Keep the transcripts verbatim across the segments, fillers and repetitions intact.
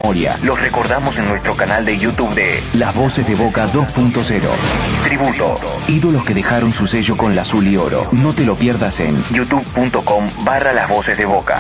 memoria. Los recordamos en nuestro canal de YouTube de Las Voces de Boca dos punto cero. Tributo. Ídolos que dejaron su sello con la azul y oro. No te lo pierdas en youtube punto com barra Las Voces de Boca.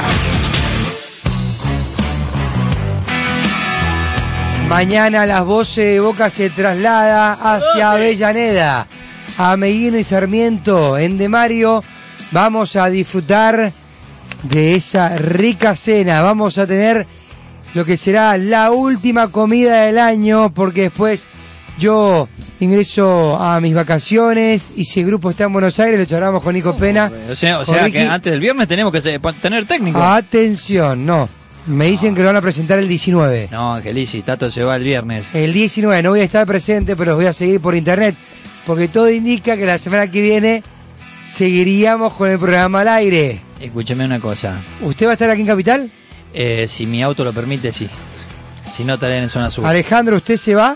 Mañana Las Voces de Boca se traslada hacia Avellaneda, a Meguino y Sarmiento. En De Mario vamos a disfrutar de esa rica cena. Vamos a tener lo que será la última comida del año, porque después yo ingreso a mis vacaciones y si el grupo está en Buenos Aires lo charlamos con Nico Pena. O sea, o sea que antes del viernes tenemos que tener técnico. Atención, no. Me dicen que lo van a presentar el diecinueve. No, Angelici, Tato se va el viernes. El diecinueve, no voy a estar presente, pero los voy a seguir por internet, porque todo indica que la semana que viene seguiríamos con el programa al aire. Escúcheme una cosa. ¿Usted va a estar aquí en Capital? Eh, si mi auto lo permite, sí. Si no, estaré en zona sur. Alejandro, ¿usted se va?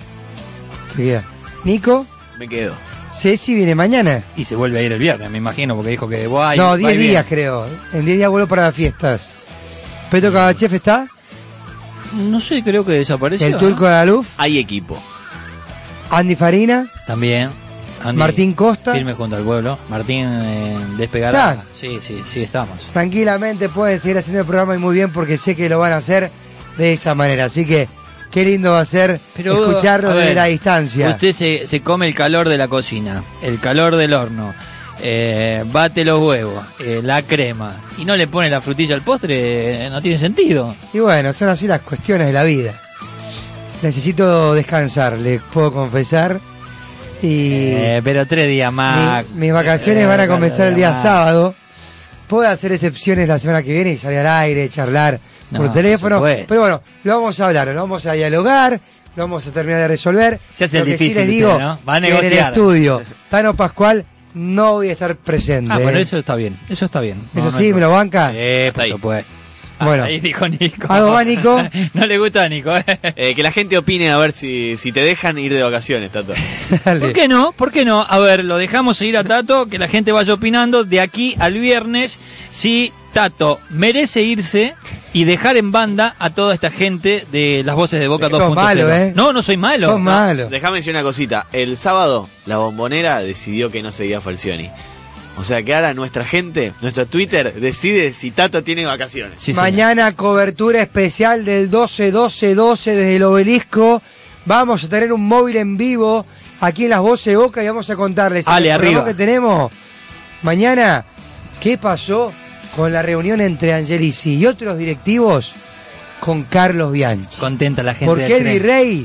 Se queda. ¿Nico? Me quedo. Ceci viene mañana. Y se vuelve a ir el viernes, me imagino, porque dijo que... Buah, no, diez días creo. En diez días vuelvo para las fiestas. ¿Peto Cabachef está? No sé, creo que desapareció. ¿El Turco de la Luz? Hay equipo. ¿Andy Farina? También. Andy, ¿Martín Costa? Firme junto al pueblo. Martín eh, despegará. ¿Está? Sí, sí, sí, estamos. Tranquilamente pueden seguir haciendo el programa y muy bien, porque sé que lo van a hacer de esa manera. Así que qué lindo va a ser Pero, escucharlo desde la distancia. Usted se, se come el calor de la cocina, el calor del horno. Eh, bate los huevos, eh, la crema y no le pone la frutilla al postre, eh, no tiene sentido. Y bueno, son así las cuestiones de la vida. Necesito descansar, les puedo confesar. Y eh, pero tres días más. Mi, mis vacaciones eh, van a comenzar el día más. sábado. Puedo hacer excepciones la semana que viene y salir al aire, charlar no, por teléfono. Por pero bueno, lo vamos a hablar, lo vamos a dialogar, lo vamos a terminar de resolver. Se hace lo el que difícil, sí les digo, usted, ¿no? Va a negociar. En el estudio, Tano Pascual no voy a estar presente. Ah, pero eso está bien, eso está bien. Eso no, sí, no me lo banca. Eh, por supuesto. Bueno, ahí dijo Nico. ¿Algo más, Nico? No le gusta a Nico. Eh, que la gente opine a ver si, si te dejan ir de vacaciones, Tato. ¿Por qué no? ¿Por qué no? A ver, lo dejamos ir a Tato, que la gente vaya opinando de aquí al viernes si Tato merece irse y dejar en banda a toda esta gente de Las Voces de Boca dos punto cero. malo, ¿eh? No, no soy malo. Sos no. malo. Déjame decir una cosita. El sábado, la Bombonera decidió que no seguía Falcioni. O sea que ahora nuestra gente, nuestro Twitter, decide si Tato tiene vacaciones. Sí, mañana señor. Cobertura especial del doce doce doce desde el Obelisco. Vamos a tener un móvil en vivo aquí en Las Voces de Boca y vamos a contarles Ale, el arriba. que tenemos mañana. ¿Qué pasó con la reunión entre Angelici y otros directivos con Carlos Bianchi? Contenta la gente. Porque el virrey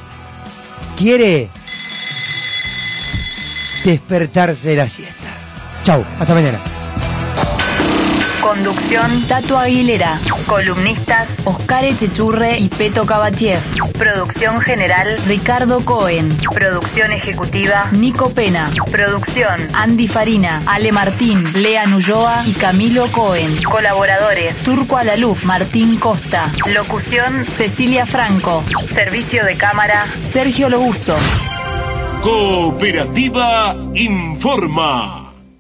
quiere despertarse de la siesta. Chau, hasta mañana. Conducción Tato Aguilera. Columnistas Oscar Echechurre y Peto Cabachef. Producción general Ricardo Cohen. Producción ejecutiva Nico Pena. Producción Andy Farina, Ale Martín, Lea Nulloa y Camilo Cohen. Colaboradores Turco Alaluf, Martín Costa. Locución Cecilia Franco. Servicio de cámara Sergio Lobuso. Cooperativa informa.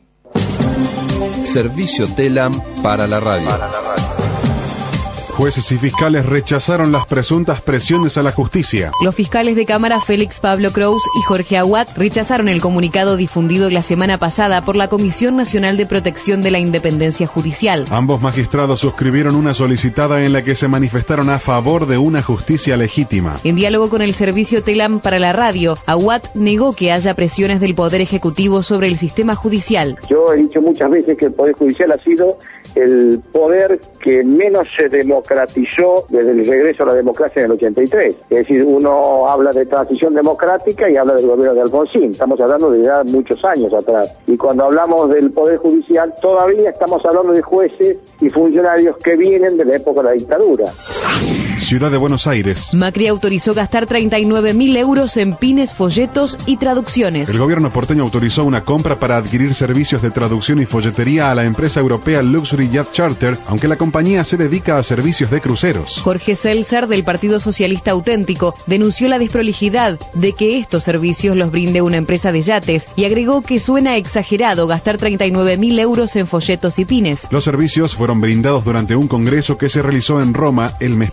Servicio Telam para la radio. Para la radio. Jueces y fiscales rechazaron las presuntas presiones a la justicia. Los fiscales de Cámara Félix Pablo Cruz y Jorge Aguat rechazaron el comunicado difundido la semana pasada por la Comisión Nacional de Protección de la Independencia Judicial. Ambos magistrados suscribieron una solicitada en la que se manifestaron a favor de una justicia legítima. En diálogo con el Servicio Telam para la radio, Aguat negó que haya presiones del Poder Ejecutivo sobre el sistema judicial. Yo he dicho muchas veces que el Poder Judicial ha sido el poder que menos se democratizó desde el regreso a la democracia en el ochenta y tres. Es decir, uno habla de transición democrática y habla del gobierno de Alfonsín. Estamos hablando de ya muchos años atrás. Y cuando hablamos del Poder Judicial, todavía estamos hablando de jueces y funcionarios que vienen de la época de la dictadura. Ciudad de Buenos Aires. Macri autorizó gastar treinta y nueve mil euros en pines, folletos y traducciones. El gobierno porteño autorizó una compra para adquirir servicios de traducción y folletería a la empresa europea Luxury Yacht Charter, aunque la compañía se dedica a servicios de cruceros. Jorge Seltzer, del Partido Socialista Auténtico, denunció la desprolijidad de que estos servicios los brinde una empresa de yates y agregó que suena exagerado gastar treinta y nueve mil euros en folletos y pines. Los servicios fueron brindados durante un congreso que se realizó en Roma el mes pasado.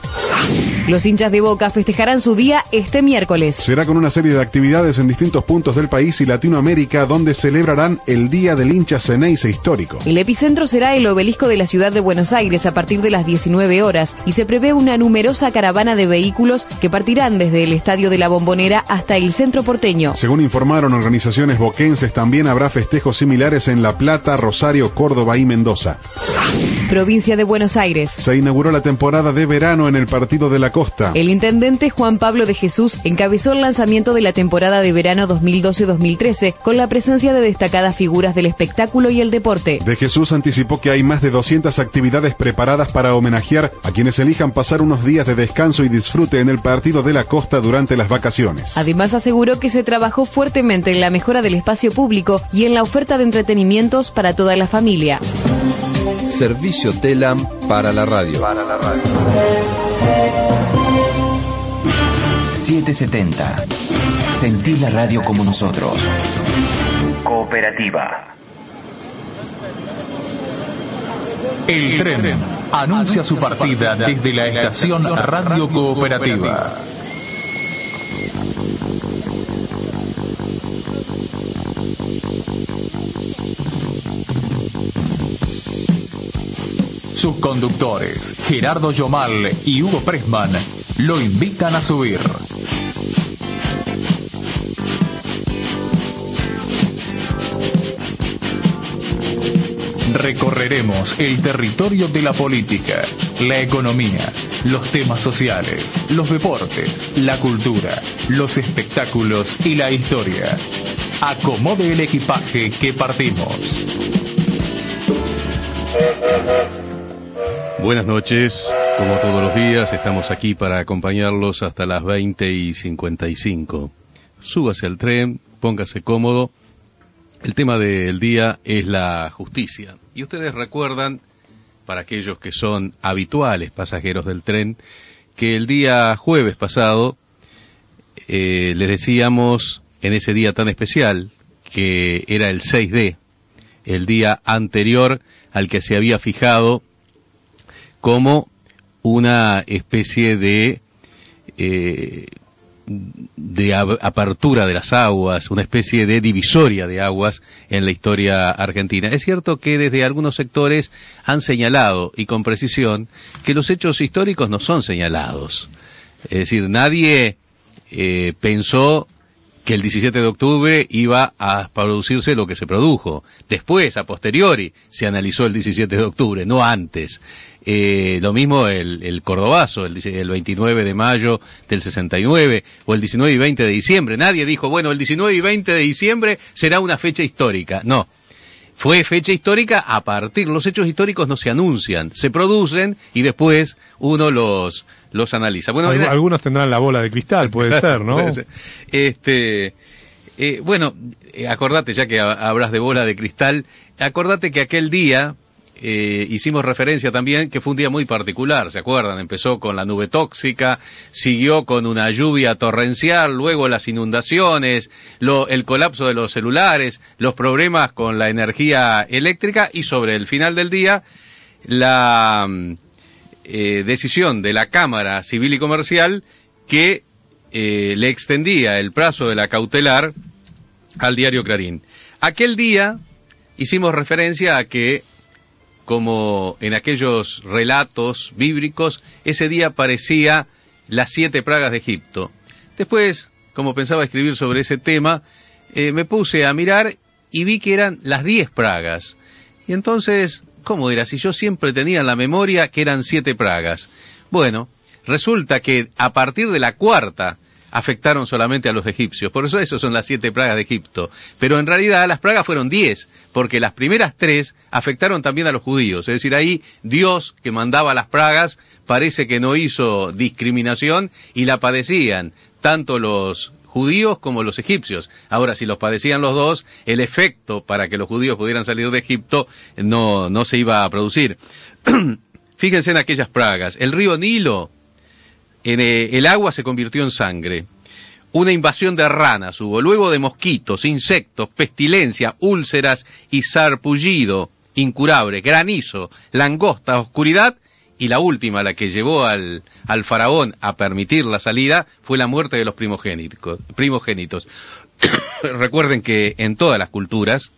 Los hinchas de Boca festejarán su día este miércoles. Será con una serie de actividades en distintos puntos del país y Latinoamérica, donde celebrarán el Día del Hincha Ceneice histórico. El epicentro será el obelisco de la ciudad de Buenos Aires a partir de las diecinueve horas y se prevé una numerosa caravana de vehículos que partirán desde el Estadio de la Bombonera hasta el centro porteño. Según informaron organizaciones boquenses, también habrá festejos similares en La Plata, Rosario, Córdoba y Mendoza. Provincia de Buenos Aires. Se inauguró la temporada de verano en el Partido de la Costa. El intendente Juan Pablo de Jesús encabezó el lanzamiento de la temporada de verano dos mil doce dos mil trece con la presencia de destacadas figuras del espectáculo y el deporte. De Jesús anticipó que hay más de doscientas actividades preparadas para homenajear a quienes elijan pasar unos días de descanso y disfrute en el Partido de la Costa durante las vacaciones. Además aseguró que se trabajó fuertemente en la mejora del espacio público y en la oferta de entretenimientos para toda la familia. Servicio Telam para la radio. Para la radio. setecientos setenta. Sentí la radio como nosotros. Cooperativa. El tren anuncia su partida desde la estación Radio Cooperativa. Sus conductores, Gerardo Yomal y Hugo Pressman, lo invitan a subir. Recorreremos el territorio de la política, la economía, los temas sociales, los deportes, la cultura, los espectáculos y la historia. Acomode el equipaje que partimos. Buenas noches, como todos los días estamos aquí para acompañarlos hasta las veinte y cincuenta y cinco. Súbase al tren, póngase cómodo. El tema del día es la justicia. Y ustedes recuerdan, para aquellos que son habituales pasajeros del tren, que el día jueves pasado eh, les decíamos en ese día tan especial, que era el seis de, el día anterior al que se había fijado como una especie de eh, de ab- apertura de las aguas, una especie de divisoria de aguas en la historia argentina. Es cierto que desde algunos sectores han señalado, y con precisión, que los hechos históricos no son señalados. Es decir, nadie eh, pensó que el diecisiete de octubre iba a producirse lo que se produjo. Después, a posteriori, se analizó el diecisiete de octubre, no antes. Eh, lo mismo el, el Cordobazo, el, el veintinueve de mayo del sesenta y nueve, o el diecinueve y veinte de diciembre. Nadie dijo, bueno, el diecinueve y veinte de diciembre será una fecha histórica. No. Fue fecha histórica a partir, los hechos históricos no se anuncian, se producen y después uno los, los analiza. Bueno, Alg- era... Algunos tendrán la bola de cristal, puede ser, ¿no? Puede ser. Este, eh, bueno, eh, acordate, ya que ha- hablas de bola de cristal, acordate que aquel día eh, hicimos referencia también que fue un día muy particular, ¿se acuerdan? Empezó con la nube tóxica, siguió con una lluvia torrencial, luego las inundaciones, lo, el colapso de los celulares, los problemas con la energía eléctrica y sobre el final del día la eh, decisión de la Cámara Civil y Comercial que eh, le extendía el plazo de la cautelar al diario Clarín. Aquel día hicimos referencia a que, como en aquellos relatos bíblicos, ese día parecía las siete plagas de Egipto. Después, como pensaba escribir sobre ese tema, eh, me puse a mirar y vi que eran las diez plagas. Y entonces, ¿cómo era? Si yo siempre tenía en la memoria que eran siete plagas. Bueno, resulta que a partir de la cuarta afectaron solamente a los egipcios. Por eso eso son las siete plagas de Egipto. Pero en realidad las plagas fueron diez, porque las primeras tres afectaron también a los judíos. Es decir, ahí Dios, que mandaba las plagas, parece que no hizo discriminación y la padecían tanto los judíos como los egipcios. Ahora, si los padecían los dos, el efecto para que los judíos pudieran salir de Egipto no, no se iba a producir. Fíjense en aquellas plagas. El río Nilo, en eh, el agua se convirtió en sangre. Una invasión de ranas hubo, luego de mosquitos, insectos, pestilencia, úlceras y sarpullido incurable, granizo, langosta, oscuridad y la última, la que llevó al, al faraón a permitir la salida, fue la muerte de los primogénitos. primogénitos. Recuerden que en todas las culturas,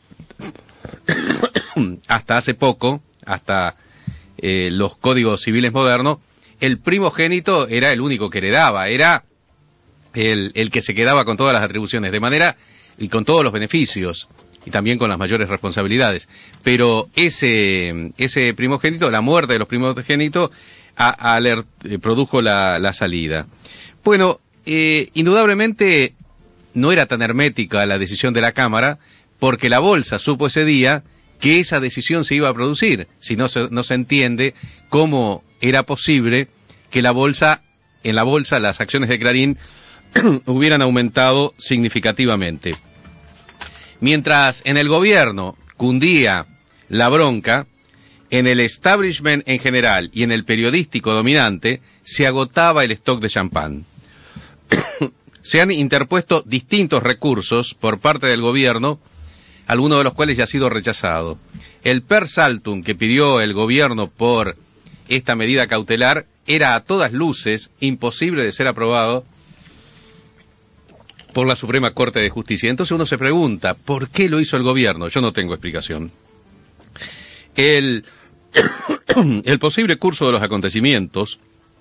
hasta hace poco, hasta eh, los códigos civiles modernos, el primogénito era el único que heredaba, era el, el que se quedaba con todas las atribuciones, de manera, y con todos los beneficios, y también con las mayores responsabilidades. Pero ese, ese primogénito, la muerte de los primogénitos, a, a alert, eh, produjo la, la salida. Bueno, eh, indudablemente no era tan hermética la decisión de la Cámara, porque la Bolsa supo ese día que esa decisión se iba a producir, si no se, no se entiende cómo era posible que la Bolsa, en la Bolsa las acciones de Clarín hubieran aumentado significativamente. Mientras en el gobierno cundía la bronca, en el establishment en general y en el periodístico dominante se agotaba el stock de champán. Se han interpuesto distintos recursos por parte del gobierno, algunos de los cuales ya ha sido rechazado. El per saltum que pidió el gobierno por esta medida cautelar era a todas luces imposible de ser aprobado por la Suprema Corte de Justicia. Entonces uno se pregunta, ¿por qué lo hizo el gobierno? Yo no tengo explicación. El, el posible curso de los acontecimientos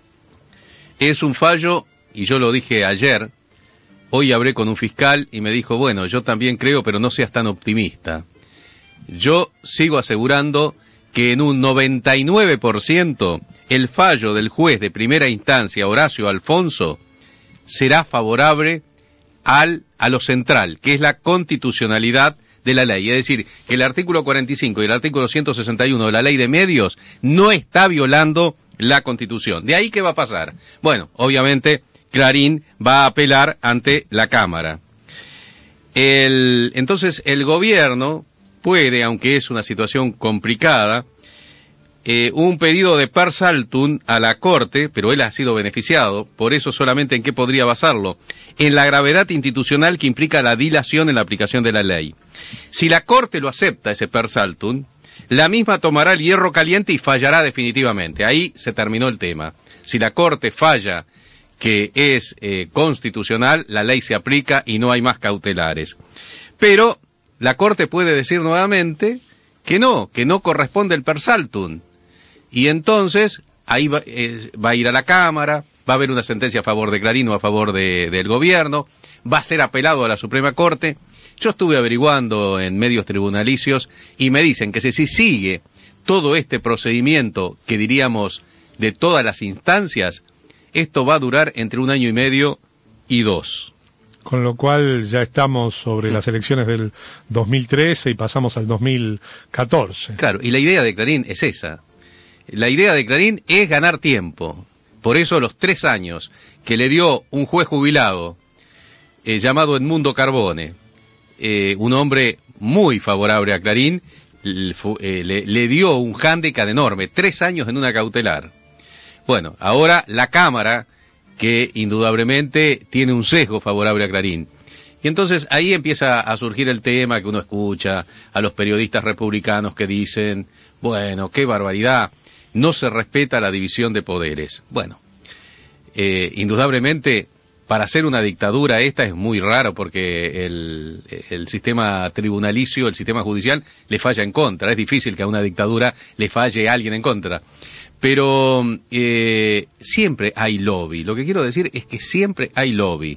es un fallo, y yo lo dije ayer, hoy hablé con un fiscal y me dijo, bueno, yo también creo, pero no seas tan optimista. Yo sigo asegurando que en un noventa y nueve por ciento el fallo del juez de primera instancia, Horacio Alfonso, será favorable al, a lo central, que es la constitucionalidad de la ley. Es decir, que el artículo cuarenta y cinco y el artículo ciento sesenta y uno de la ley de medios no está violando la Constitución. ¿De ahí qué va a pasar? Bueno, obviamente Clarín va a apelar ante la Cámara. El, entonces el gobierno puede, aunque es una situación complicada, eh, un pedido de per saltum a la Corte, pero él ha sido beneficiado, por eso solamente en qué podría basarlo, en la gravedad institucional que implica la dilación en la aplicación de la ley. Si la Corte lo acepta, ese per saltum, la misma tomará el hierro caliente y fallará definitivamente. Ahí se terminó el tema. Si la Corte falla que es eh, constitucional, la ley se aplica y no hay más cautelares. Pero la Corte puede decir nuevamente que no, que no corresponde el per saltum. Y entonces ahí va, eh, va a ir a la Cámara, va a haber una sentencia a favor de Clarín o a favor de, del gobierno, va a ser apelado a la Suprema Corte. Yo estuve averiguando en medios tribunalicios y me dicen que si, si sigue todo este procedimiento que diríamos de todas las instancias, esto va a durar entre un año y medio y dos. Con lo cual ya estamos sobre las elecciones del dos mil trece y pasamos al dos mil catorce. Claro, y la idea de Clarín es esa. La idea de Clarín es ganar tiempo. Por eso los tres años que le dio un juez jubilado eh, llamado Edmundo Carbone, eh, un hombre muy favorable a Clarín, eh, le, le dio un hándicap enorme, tres años en una cautelar. Bueno, ahora la Cámara, que indudablemente tiene un sesgo favorable a Clarín. Y entonces ahí empieza a surgir el tema que uno escucha a los periodistas republicanos que dicen, bueno, qué barbaridad, no se respeta la división de poderes. Bueno, eh, indudablemente para hacer una dictadura esta es muy raro porque el, el sistema tribunalicio, el sistema judicial le falla en contra. Es difícil que a una dictadura le falle a alguien en contra. Pero eh, siempre hay lobby. Lo que quiero decir es que siempre hay lobby.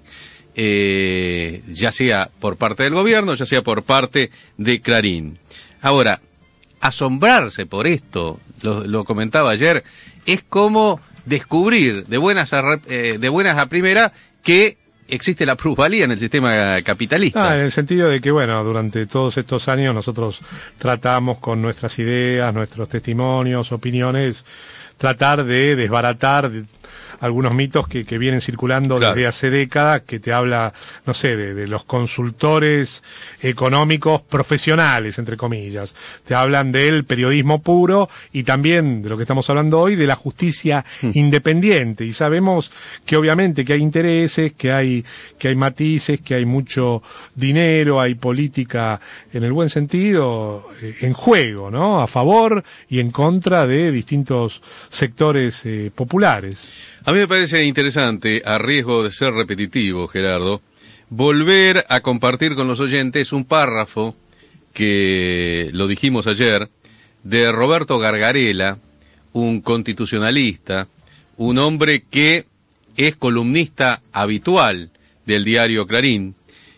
Eh, ya sea por parte del gobierno, ya sea por parte de Clarín. Ahora, asombrarse por esto, lo, lo comentaba ayer, es como descubrir de buenas a, eh, de buenas a primera que existe la plusvalía en el sistema capitalista. Ah, en el sentido de que, bueno, durante todos estos años nosotros tratamos con nuestras ideas, nuestros testimonios, opiniones, tratar de desbaratar de, algunos mitos que, que vienen circulando claro. desde hace décadas, que te habla, no sé, de, de los consultores económicos profesionales, entre comillas. Te hablan del periodismo puro y también de lo que estamos hablando hoy, de la justicia mm. independiente. Y sabemos que obviamente que hay intereses, que hay, que hay matices, que hay mucho dinero, hay política en el buen sentido, eh, en juego, ¿no? A favor y en contra de distintos sectores eh, populares. A mí me parece interesante, a riesgo de ser repetitivo, Gerardo, volver a compartir con los oyentes un párrafo que lo dijimos ayer, de Roberto Gargarella, un constitucionalista, un hombre que es columnista habitual del diario Clarín,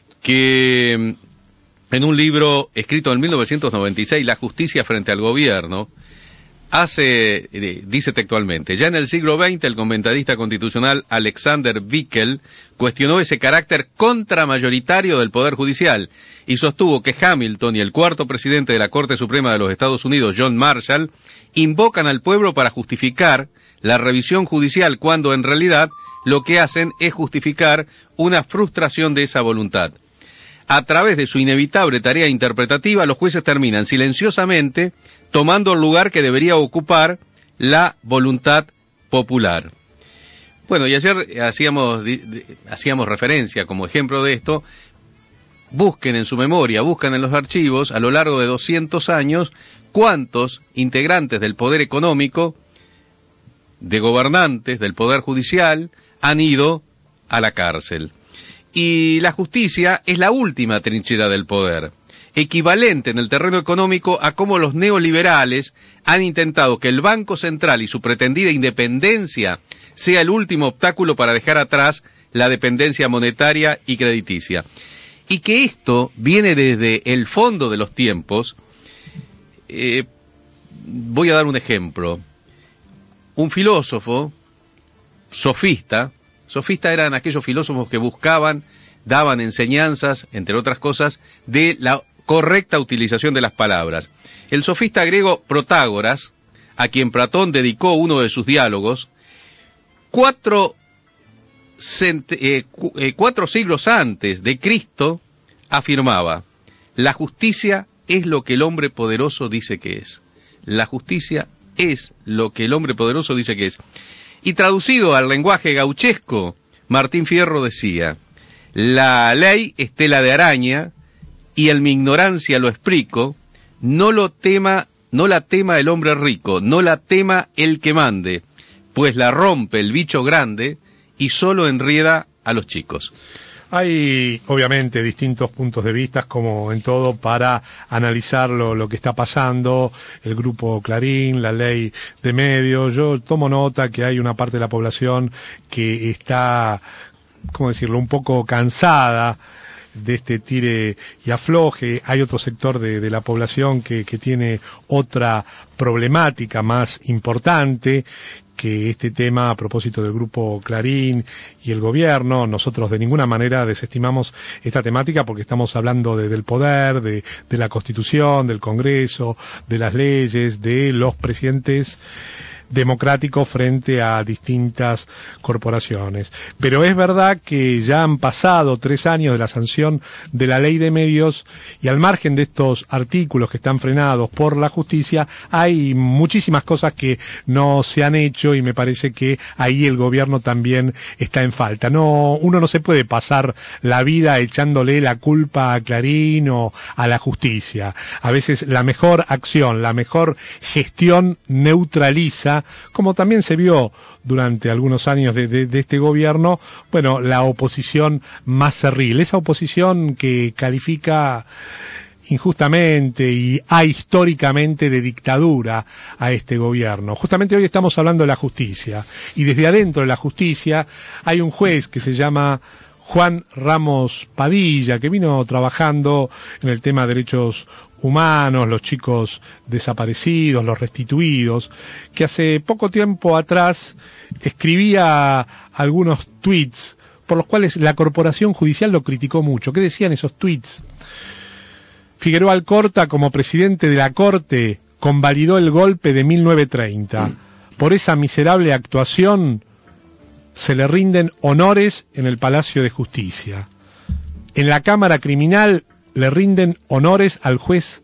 que en un libro escrito en mil novecientos noventa y seis, La justicia frente al gobierno, hace, dice textualmente, ya en el siglo veinte el comentarista constitucional Alexander Bickel cuestionó ese carácter contramayoritario del Poder Judicial y sostuvo que Hamilton y el cuarto presidente de la Corte Suprema de los Estados Unidos, John Marshall, invocan al pueblo para justificar la revisión judicial cuando en realidad lo que hacen es justificar una frustración de esa voluntad. A través de su inevitable tarea interpretativa, los jueces terminan silenciosamente tomando el lugar que debería ocupar la voluntad popular. Bueno, y ayer hacíamos, hacíamos referencia como ejemplo de esto. Busquen en su memoria, busquen en los archivos, a lo largo de doscientos años, cuántos integrantes del poder económico, de gobernantes, del poder judicial, han ido a la cárcel. Y la justicia es la última trinchera del poder, equivalente en el terreno económico a cómo los neoliberales han intentado que el Banco Central y su pretendida independencia sea el último obstáculo para dejar atrás la dependencia monetaria y crediticia. Y que esto viene desde el fondo de los tiempos. Eh, voy a dar un ejemplo. Un filósofo, sofista, sofista eran aquellos filósofos que buscaban, daban enseñanzas, entre otras cosas, de la correcta utilización de las palabras. El sofista griego Protágoras, a quien Platón dedicó uno de sus diálogos, cuatro, cent eh, cu eh, cuatro siglos antes de Cristo, afirmaba: la justicia es lo que el hombre poderoso dice que es. La justicia es lo que el hombre poderoso dice que es. Y traducido al lenguaje gauchesco, Martín Fierro decía: la ley es tela de araña, y en mi ignorancia lo explico, no lo tema, no la tema el hombre rico, no la tema el que mande, pues la rompe el bicho grande y solo enrieda a los chicos. Hay, obviamente, distintos puntos de vista, como en todo, para analizar lo, lo que está pasando, el grupo Clarín, la ley de medios. Yo tomo nota que hay una parte de la población que está, ¿cómo decirlo?, un poco cansada de este tire y afloje. Hay otro sector de, de la población que, que tiene otra problemática más importante que este tema a propósito del grupo Clarín y el gobierno. Nosotros de ninguna manera desestimamos esta temática porque estamos hablando de, del poder, de, de la Constitución, del Congreso, de las leyes, de los presidentes democráticos frente a distintas corporaciones. Pero es verdad que ya han pasado tres años de la sanción de la ley de medios y al margen de estos artículos que están frenados por la justicia, hay muchísimas cosas que no se han hecho y me parece que ahí el gobierno también está en falta. No, uno no se puede pasar la vida echándole la culpa a Clarín o a la justicia. A veces la mejor acción, la mejor gestión neutraliza, como también se vio durante algunos años de, de, de este gobierno, bueno, la oposición más cerril, esa oposición que califica injustamente y ahistóricamente de dictadura a este gobierno. Justamente hoy estamos hablando de la justicia, y desde adentro de la justicia hay un juez que se llama Juan Ramos Padilla, que vino trabajando en el tema de derechos humanos, los chicos desaparecidos, los restituidos, que hace poco tiempo atrás escribía algunos tweets por los cuales la corporación judicial lo criticó mucho. ¿Qué decían esos tweets? Figueroa Alcorta, como presidente de la Corte, convalidó el golpe de mil novecientos treinta. Por esa miserable actuación se le rinden honores en el Palacio de Justicia. En la Cámara Criminal le rinden honores al juez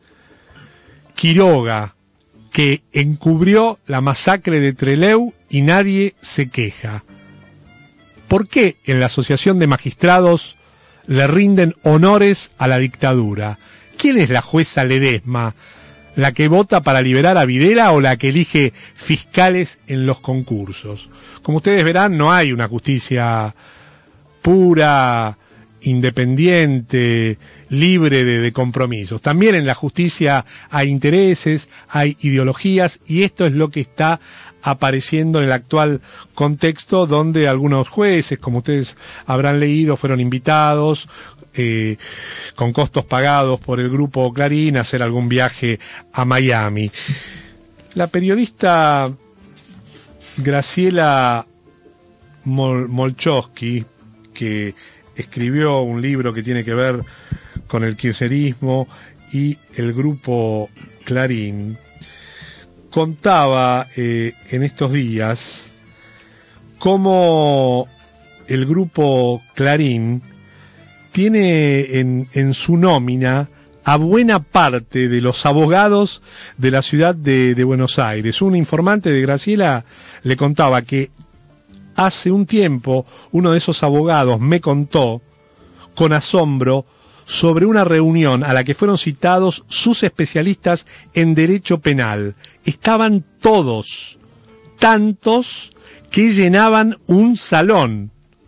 Quiroga, que encubrió la masacre de Trelew y nadie se queja. ¿Por qué en la Asociación de Magistrados le rinden honores a la dictadura? ¿Quién es la jueza Ledesma ¿La que vota para liberar a Videla o la que elige fiscales en los concursos? Como ustedes verán, no hay una justicia pura, independiente, libre de, de compromisos. También en la justicia hay intereses, hay ideologías, y esto es lo que está apareciendo en el actual contexto, donde algunos jueces, como ustedes habrán leído, fueron invitados eh, con costos pagados por el grupo Clarín a hacer algún viaje a Miami. La periodista Graciela Mol- Molchowski, que escribió un libro que tiene que ver con el kirchnerismo y el grupo Clarín, contaba eh, en estos días cómo el grupo Clarín tiene en, en su nómina a buena parte de los abogados de la ciudad de, de Buenos Aires. Un informante de Graciela le contaba que hace un tiempo uno de esos abogados me contó con asombro sobre una reunión a la que fueron citados sus especialistas en derecho penal. Estaban todos, tantos, que llenaban un salón.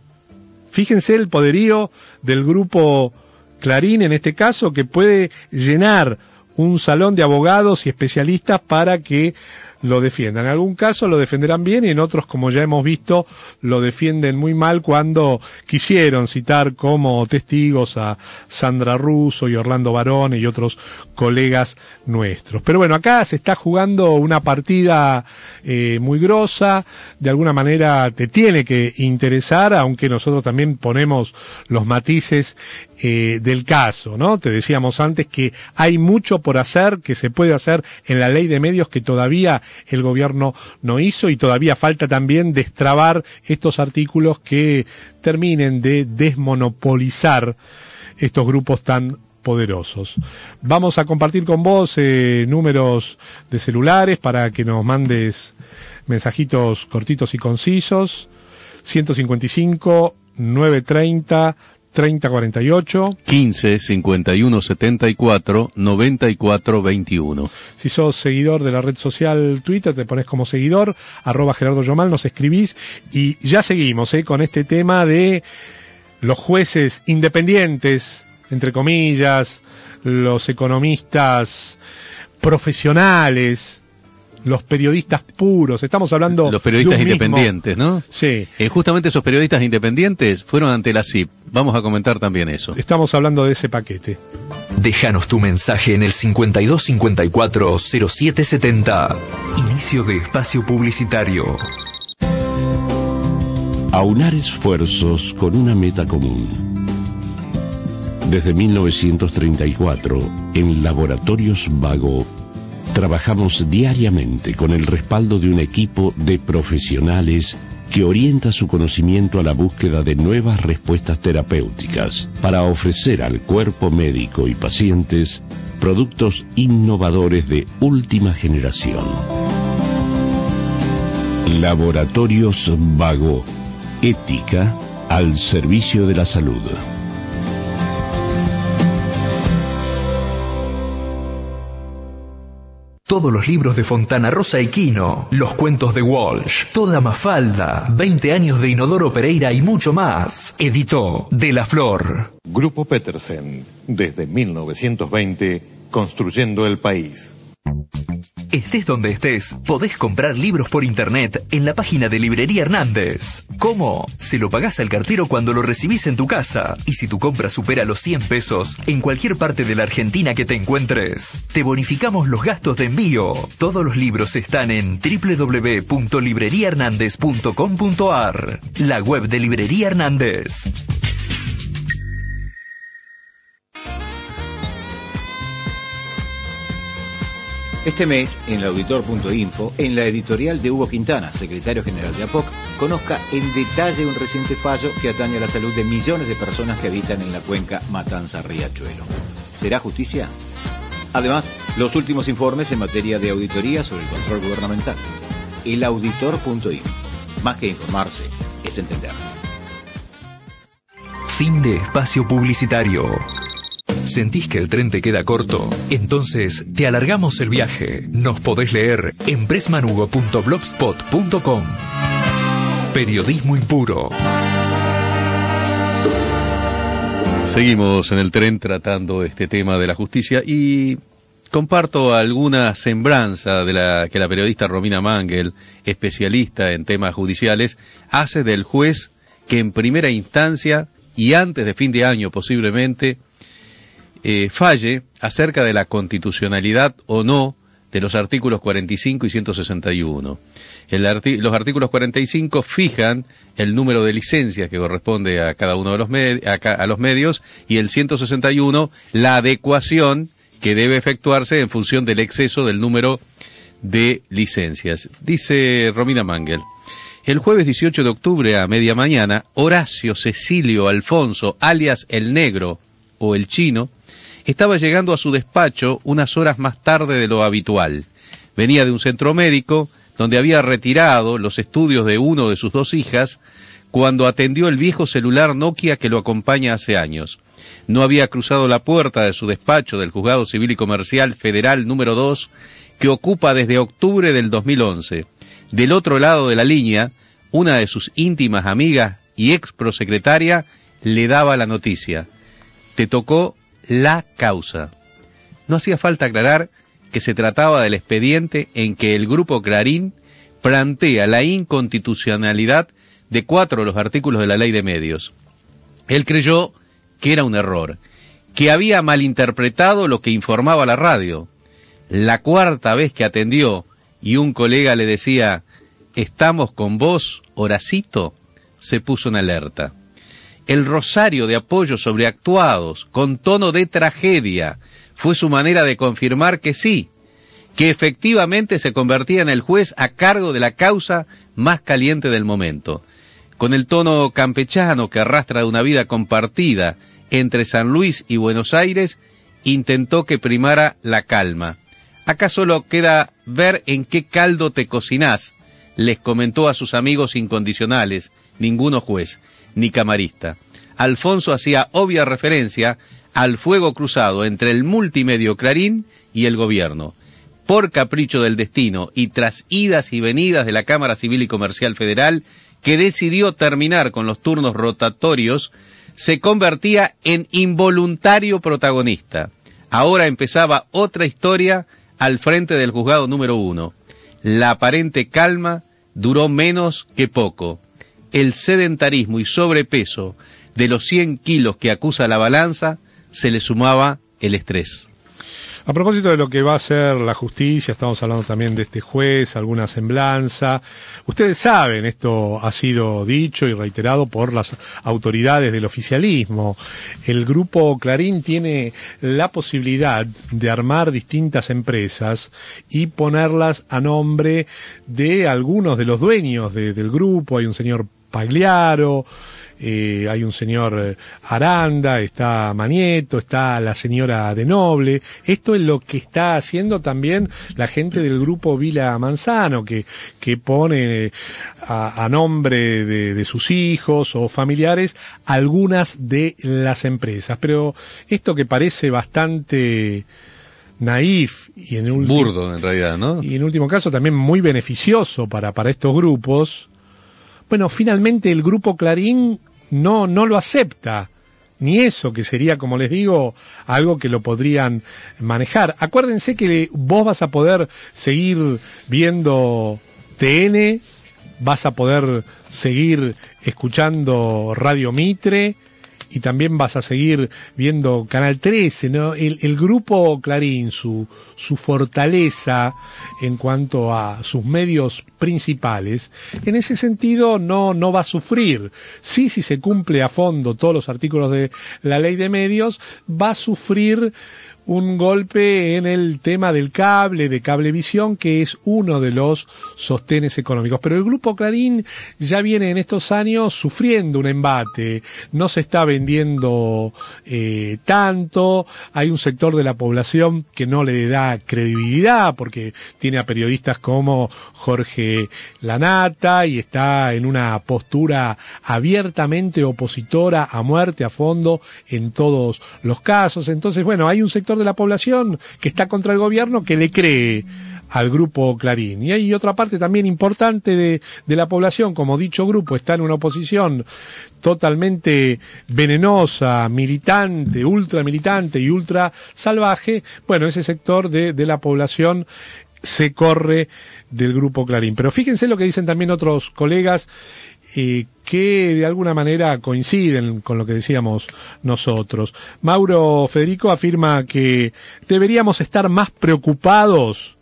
Fíjense el poderío del grupo Clarín, en este caso, que puede llenar un salón de abogados y especialistas para que lo defiendan. En algún caso lo defenderán bien y en otros, como ya hemos visto, lo defienden muy mal cuando quisieron citar como testigos a Sandra Russo y Orlando Barone y otros colegas nuestros. Pero bueno, acá se está jugando una partida eh, muy grosa, de alguna manera te tiene que interesar, aunque nosotros también ponemos los matices eh, del caso, ¿no? Te decíamos antes que hay mucho por hacer, que se puede hacer en la ley de medios que todavía el gobierno no hizo, y todavía falta también destrabar estos artículos que terminen de desmonopolizar estos grupos tan poderosos. Vamos a compartir con vos eh, números de celulares para que nos mandes mensajitos cortitos y concisos. ciento cincuenta y cinco, novecientos treinta, treinta cuarenta y ocho. quince, cincuenta y uno, setenta y cuatro, noventa y cuatro, veintiuno. Si sos seguidor de la red social Twitter, te pones como seguidor, arroba Gerardo Yomal, nos escribís, y ya seguimos eh, con este tema de los jueces independientes, entre comillas, los economistas profesionales, los periodistas puros. Estamos hablando los periodistas de un independientes, mismo... ¿no? Sí. Eh, justamente esos periodistas independientes fueron ante la C I P. Vamos a comentar también eso. Estamos hablando de ese paquete. Déjanos tu mensaje en el cincuenta y dos cincuenta y cuatro cero siete setenta. Inicio de espacio publicitario. Aunar esfuerzos con una meta común. Desde mil novecientos treinta y cuatro, en Laboratorios Vago, trabajamos diariamente con el respaldo de un equipo de profesionales que orienta su conocimiento a la búsqueda de nuevas respuestas terapéuticas para ofrecer al cuerpo médico y pacientes productos innovadores de última generación. Laboratorios Vago, ética al servicio de la salud. Todos los libros de Fontana Rosa y Quino, los cuentos de Walsh, toda Mafalda, veinte años de Inodoro Pereira y mucho más. Editó De la Flor. Grupo Petersen, desde mil novecientos veinte, construyendo el país. Estés donde estés, podés comprar libros por internet en la página de Librería Hernández. ¿Cómo? Se lo pagás al cartero cuando lo recibís en tu casa. Y si tu compra supera los cien pesos, en cualquier parte de la Argentina que te encuentres, te bonificamos los gastos de envío. Todos los libros están en doble u doble u doble u punto librería hernández punto com punto a r, la web de Librería Hernández. Este mes, en el auditor punto info, en la editorial de Hugo Quintana, secretario general de A P O C, conozca en detalle un reciente fallo que atañe a la salud de millones de personas que habitan en la cuenca Matanza-Riachuelo. ¿Será justicia? Además, los últimos informes en materia de auditoría sobre el control gubernamental. el auditor punto info. Más que informarse, es entender. Fin de espacio publicitario. ¿Sentís que el tren te queda corto? Entonces te alargamos el viaje. Nos podés leer en pressmanugo punto blogspot punto com. Periodismo impuro. Seguimos en el tren tratando este tema de la justicia y comparto alguna semblanza de la que la periodista Romina Mangel, especialista en temas judiciales, hace del juez que en primera instancia y antes de fin de año posiblemente eh, falle acerca de la constitucionalidad o no de los artículos cuarenta y cinco y ciento sesenta y uno. El arti- los artículos cuarenta y cinco fijan el número de licencias que corresponde a cada uno de los, med- a, ca- a los medios, y el ciento sesenta y uno la adecuación que debe efectuarse en función del exceso del número de licencias. Dice Romina Mangel: el jueves dieciocho de octubre a media mañana, Horacio Cecilio Alfonso, alias El Negro o El Chino, estaba llegando a su despacho unas horas más tarde de lo habitual. Venía de un centro médico donde había retirado los estudios de uno de sus dos hijas cuando atendió el viejo celular Nokia que lo acompaña hace años. No había cruzado la puerta de su despacho del Juzgado Civil y Comercial Federal número dos, que ocupa desde octubre del dos mil once. Del otro lado de la línea, una de sus íntimas amigas y ex prosecretaria le daba la noticia: te tocó la causa. No hacía falta aclarar que se trataba del expediente en que el Grupo Clarín plantea la inconstitucionalidad de cuatro de los artículos de la Ley de Medios. Él creyó que era un error, que había malinterpretado lo que informaba la radio. La cuarta vez que atendió y un colega le decía: estamos con vos, Horacito, se puso en alerta. El rosario de apoyos sobreactuados, con tono de tragedia, fue su manera de confirmar que sí, que efectivamente se convertía en el juez a cargo de la causa más caliente del momento. Con el tono campechano que arrastra de una vida compartida entre San Luis y Buenos Aires, intentó que primara la calma. Acá solo queda ver en qué caldo te cocinás, les comentó a sus amigos incondicionales, ninguno juez, ni camarista. Alfonso hacía obvia referencia al fuego cruzado entre el multimedio Clarín y el gobierno. Por capricho del destino y tras idas y venidas de la Cámara Civil y Comercial Federal, que decidió terminar con los turnos rotatorios, se convertía en involuntario protagonista. Ahora empezaba otra historia al frente del juzgado número uno. La aparente calma duró menos que poco. El sedentarismo y sobrepeso de los cien kilos que acusa la balanza, se le sumaba el estrés. A propósito de lo que va a ser la justicia, estamos hablando también de este juez, alguna semblanza. Ustedes saben, esto ha sido dicho y reiterado por las autoridades del oficialismo. El Grupo Clarín tiene la posibilidad de armar distintas empresas y ponerlas a nombre de algunos de los dueños de, del grupo. Hay un señor Pagliaro, Eh, hay un señor eh, Aranda, está Manieto, está la señora de Noble. Esto es lo que está haciendo también la gente del grupo Vila Manzano, que, que pone eh, a, a nombre de, de sus hijos o familiares algunas de las empresas. Pero esto que parece bastante naif y en último, burdo en realidad, ¿no? Y en último caso también muy beneficioso para, para estos grupos. Bueno, finalmente el Grupo Clarín no, no lo acepta, ni eso, que sería, como les digo, algo que lo podrían manejar. Acuérdense que vos vas a poder seguir viendo T N, vas a poder seguir escuchando Radio Mitre, y también vas a seguir viendo Canal trece, ¿no? El, el Grupo Clarín, su, su fortaleza en cuanto a sus medios principales, en ese sentido no, no va a sufrir. Sí, si se cumple a fondo todos los artículos de la Ley de Medios, va a sufrir un golpe en el tema del cable, de Cablevisión, que es uno de los sostenes económicos. Pero el Grupo Clarín ya viene en estos años sufriendo un embate, no se está vendiendo eh, tanto, hay un sector de la población que no le da credibilidad porque tiene a periodistas como Jorge Lanata y está en una postura abiertamente opositora a muerte, a fondo, en todos los casos. Entonces, bueno, hay un sector de la población que está contra el gobierno que le cree al Grupo Clarín. Y hay otra parte también importante de, de la población, como dicho grupo está en una oposición totalmente venenosa, militante, ultra militante y ultra salvaje, bueno, ese sector de, de la población se corre del Grupo Clarín. Pero fíjense lo que dicen también otros colegas eh, que de alguna manera coinciden con lo que decíamos nosotros. Mauro Federico afirma que deberíamos estar más preocupados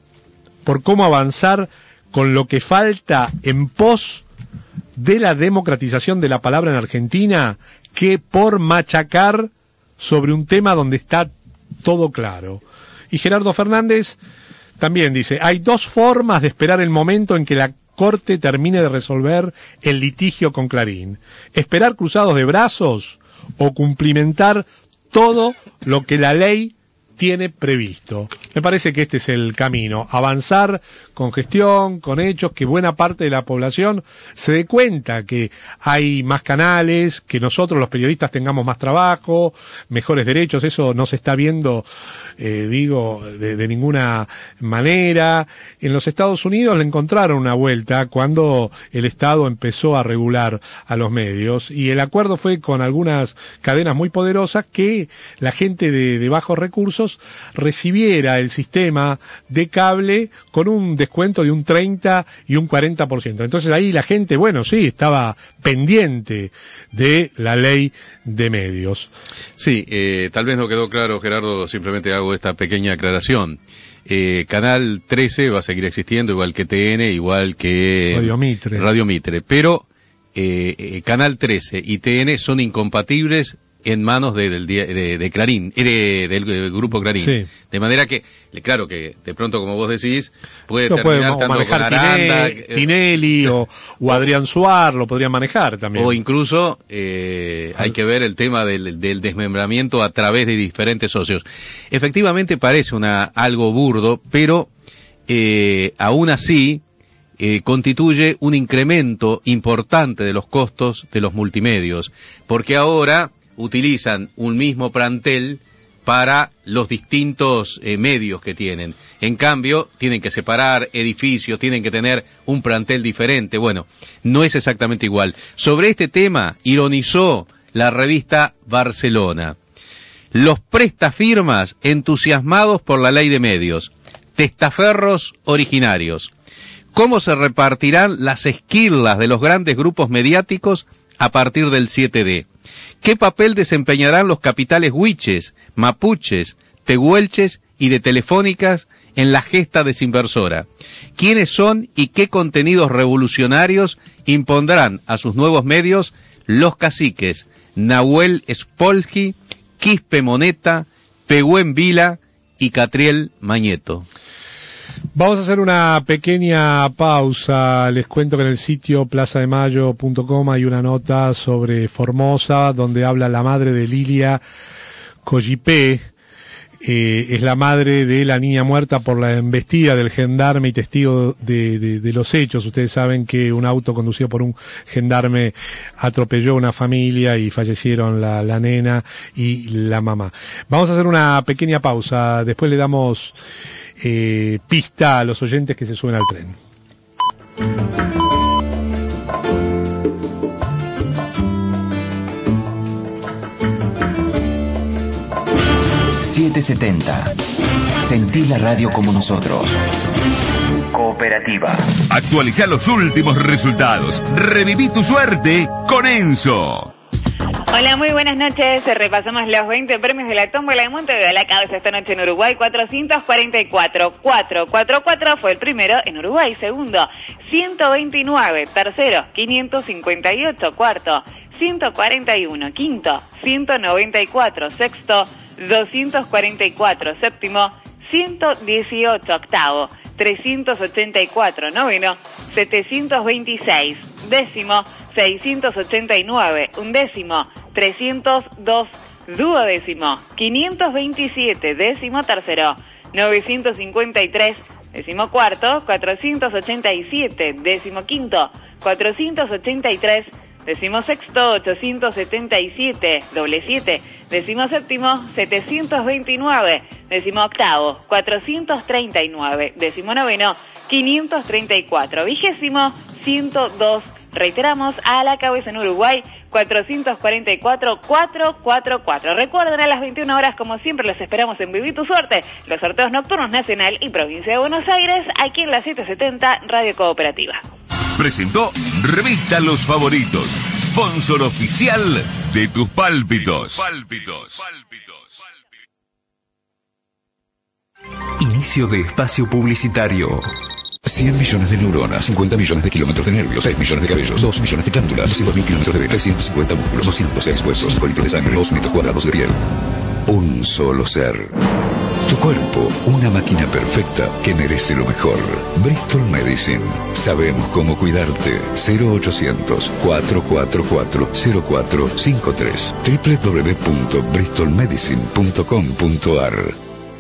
por cómo avanzar con lo que falta en pos de la democratización de la palabra en Argentina que por machacar sobre un tema donde está todo claro. Y Gerardo Fernández también dice, hay dos formas de esperar el momento en que la Corte termine de resolver el litigio con Clarín. Esperar cruzados de brazos o cumplimentar todo lo que la ley tiene previsto. Me parece que este es el camino, avanzar con gestión, con hechos, que buena parte de la población se dé cuenta que hay más canales, que nosotros los periodistas tengamos más trabajo, mejores derechos. Eso no se está viendo, eh, digo, de, de ninguna manera. En los Estados Unidos le encontraron una vuelta cuando el Estado empezó a regular a los medios, y el acuerdo fue con algunas cadenas muy poderosas que la gente de, de bajos recursos recibiera el sistema de cable con un descuento de un treinta y un cuarenta por ciento. Entonces ahí la gente, bueno, sí, estaba pendiente de la ley de medios. Sí, eh, tal vez no quedó claro, Gerardo, simplemente hago esta pequeña aclaración. Eh, Canal trece va a seguir existiendo, igual que T N, igual que Radio Mitre, Radio Mitre, pero eh, eh, Canal trece y T N son incompatibles en manos de, de, de, de Clarín, de, del, del Grupo Clarín. Sí. De manera que, claro que de pronto, como vos decís, puede lo terminar puede tanto manejar con Aranda, Tinelli, Tinelli o, o Adrián Suar, lo podrían manejar también. O incluso eh, hay que ver el tema del, del desmembramiento a través de diferentes socios. Efectivamente parece una algo burdo, pero eh, aún así eh, constituye un incremento importante de los costos de los multimedios, porque ahora utilizan un mismo plantel para los distintos eh, medios que tienen. En cambio, tienen que separar edificios, tienen que tener un plantel diferente. Bueno, no es exactamente igual. Sobre este tema, ironizó la revista Barcelona. Los prestafirmas entusiasmados por la ley de medios. Testaferros originarios. ¿Cómo se repartirán las esquirlas de los grandes grupos mediáticos a partir del siete D? ¿Qué papel desempeñarán los capitales huiches, mapuches, tehuelches y de telefónicas en la gesta desinversora? ¿Quiénes son y qué contenidos revolucionarios impondrán a sus nuevos medios los caciques Nahuel Spolgi, Quispe Moneta, Pehuen Vila y Catriel Mañeto? Vamos a hacer una pequeña pausa. Les cuento que en el sitio plaza de mayo punto com hay una nota sobre Formosa, donde habla la madre de Lilia Collipé. Eh, es la madre de la niña muerta por la embestida del gendarme y testigo de, de, de los hechos. Ustedes saben que un auto conducido por un gendarme atropelló a una familia y fallecieron la, la nena y la mamá. Vamos a hacer una pequeña pausa. Después le damos eh, pista a los oyentes que se suben al tren. setecientos setenta. Sentí la radio como nosotros. Cooperativa. Actualiza los últimos resultados. Reviví tu suerte con Enzo. Hola, muy buenas noches. Repasamos los veinte premios de la tómbola de Montevideo. La cabeza esta noche en Uruguay, cuatrocientos cuarenta y cuatro. cuatrocientos cuarenta y cuatro fue el primero en Uruguay. Segundo, ciento veintinueve. Tercero, quinientos cincuenta y ocho. Cuarto, ciento cuarenta y uno. Quinto, ciento noventa y cuatro. Sexto, doscientos cuarenta y cuatro, séptimo, ciento dieciocho, octavo, trescientos ochenta y cuatro, noveno, setecientos veintiséis, décimo, seiscientos ochenta y nueve, undécimo, trescientos dos, duodécimo, quinientos veintisiete, décimo tercero, novecientos cincuenta y tres, décimo cuarto, cuatrocientos ochenta y siete, décimo quinto, cuatrocientos ochenta y tres, décimo sexto, ochocientos setenta y siete, doble siete, décimo séptimo, setecientos veintinueve, décimo octavo, cuatrocientos treinta y nueve, décimo noveno, quinientos treinta y cuatro, vigésimo, ciento dos, reiteramos, a la cabeza en Uruguay, cuatrocientos cuarenta y cuatro, cuatrocientos cuarenta y cuatro. Recuerden, a las veintiuna horas, como siempre, los esperamos en Viví tu Suerte, los sorteos nocturnos nacional y provincia de Buenos Aires, aquí en la setecientos setenta Radio Cooperativa. Presentó Revista Los Favoritos, sponsor oficial de tus pálpitos. Inicio de espacio publicitario. cien millones de neuronas, cincuenta millones de kilómetros de nervios, seis millones de cabellos, dos millones de glándulas, doscientos mil kilómetros de venas, trescientos cincuenta músculos, doscientos seis huesos, cinco litros de sangre, dos metros cuadrados de piel. Un solo ser. Tu cuerpo, una máquina perfecta que merece lo mejor. Bristol Medicine. Sabemos cómo cuidarte. cero ochocientos, cuatrocientos cuarenta y cuatro, cero cuatro cinco tres. doble u doble u doble u punto bristol medicine punto com punto a r.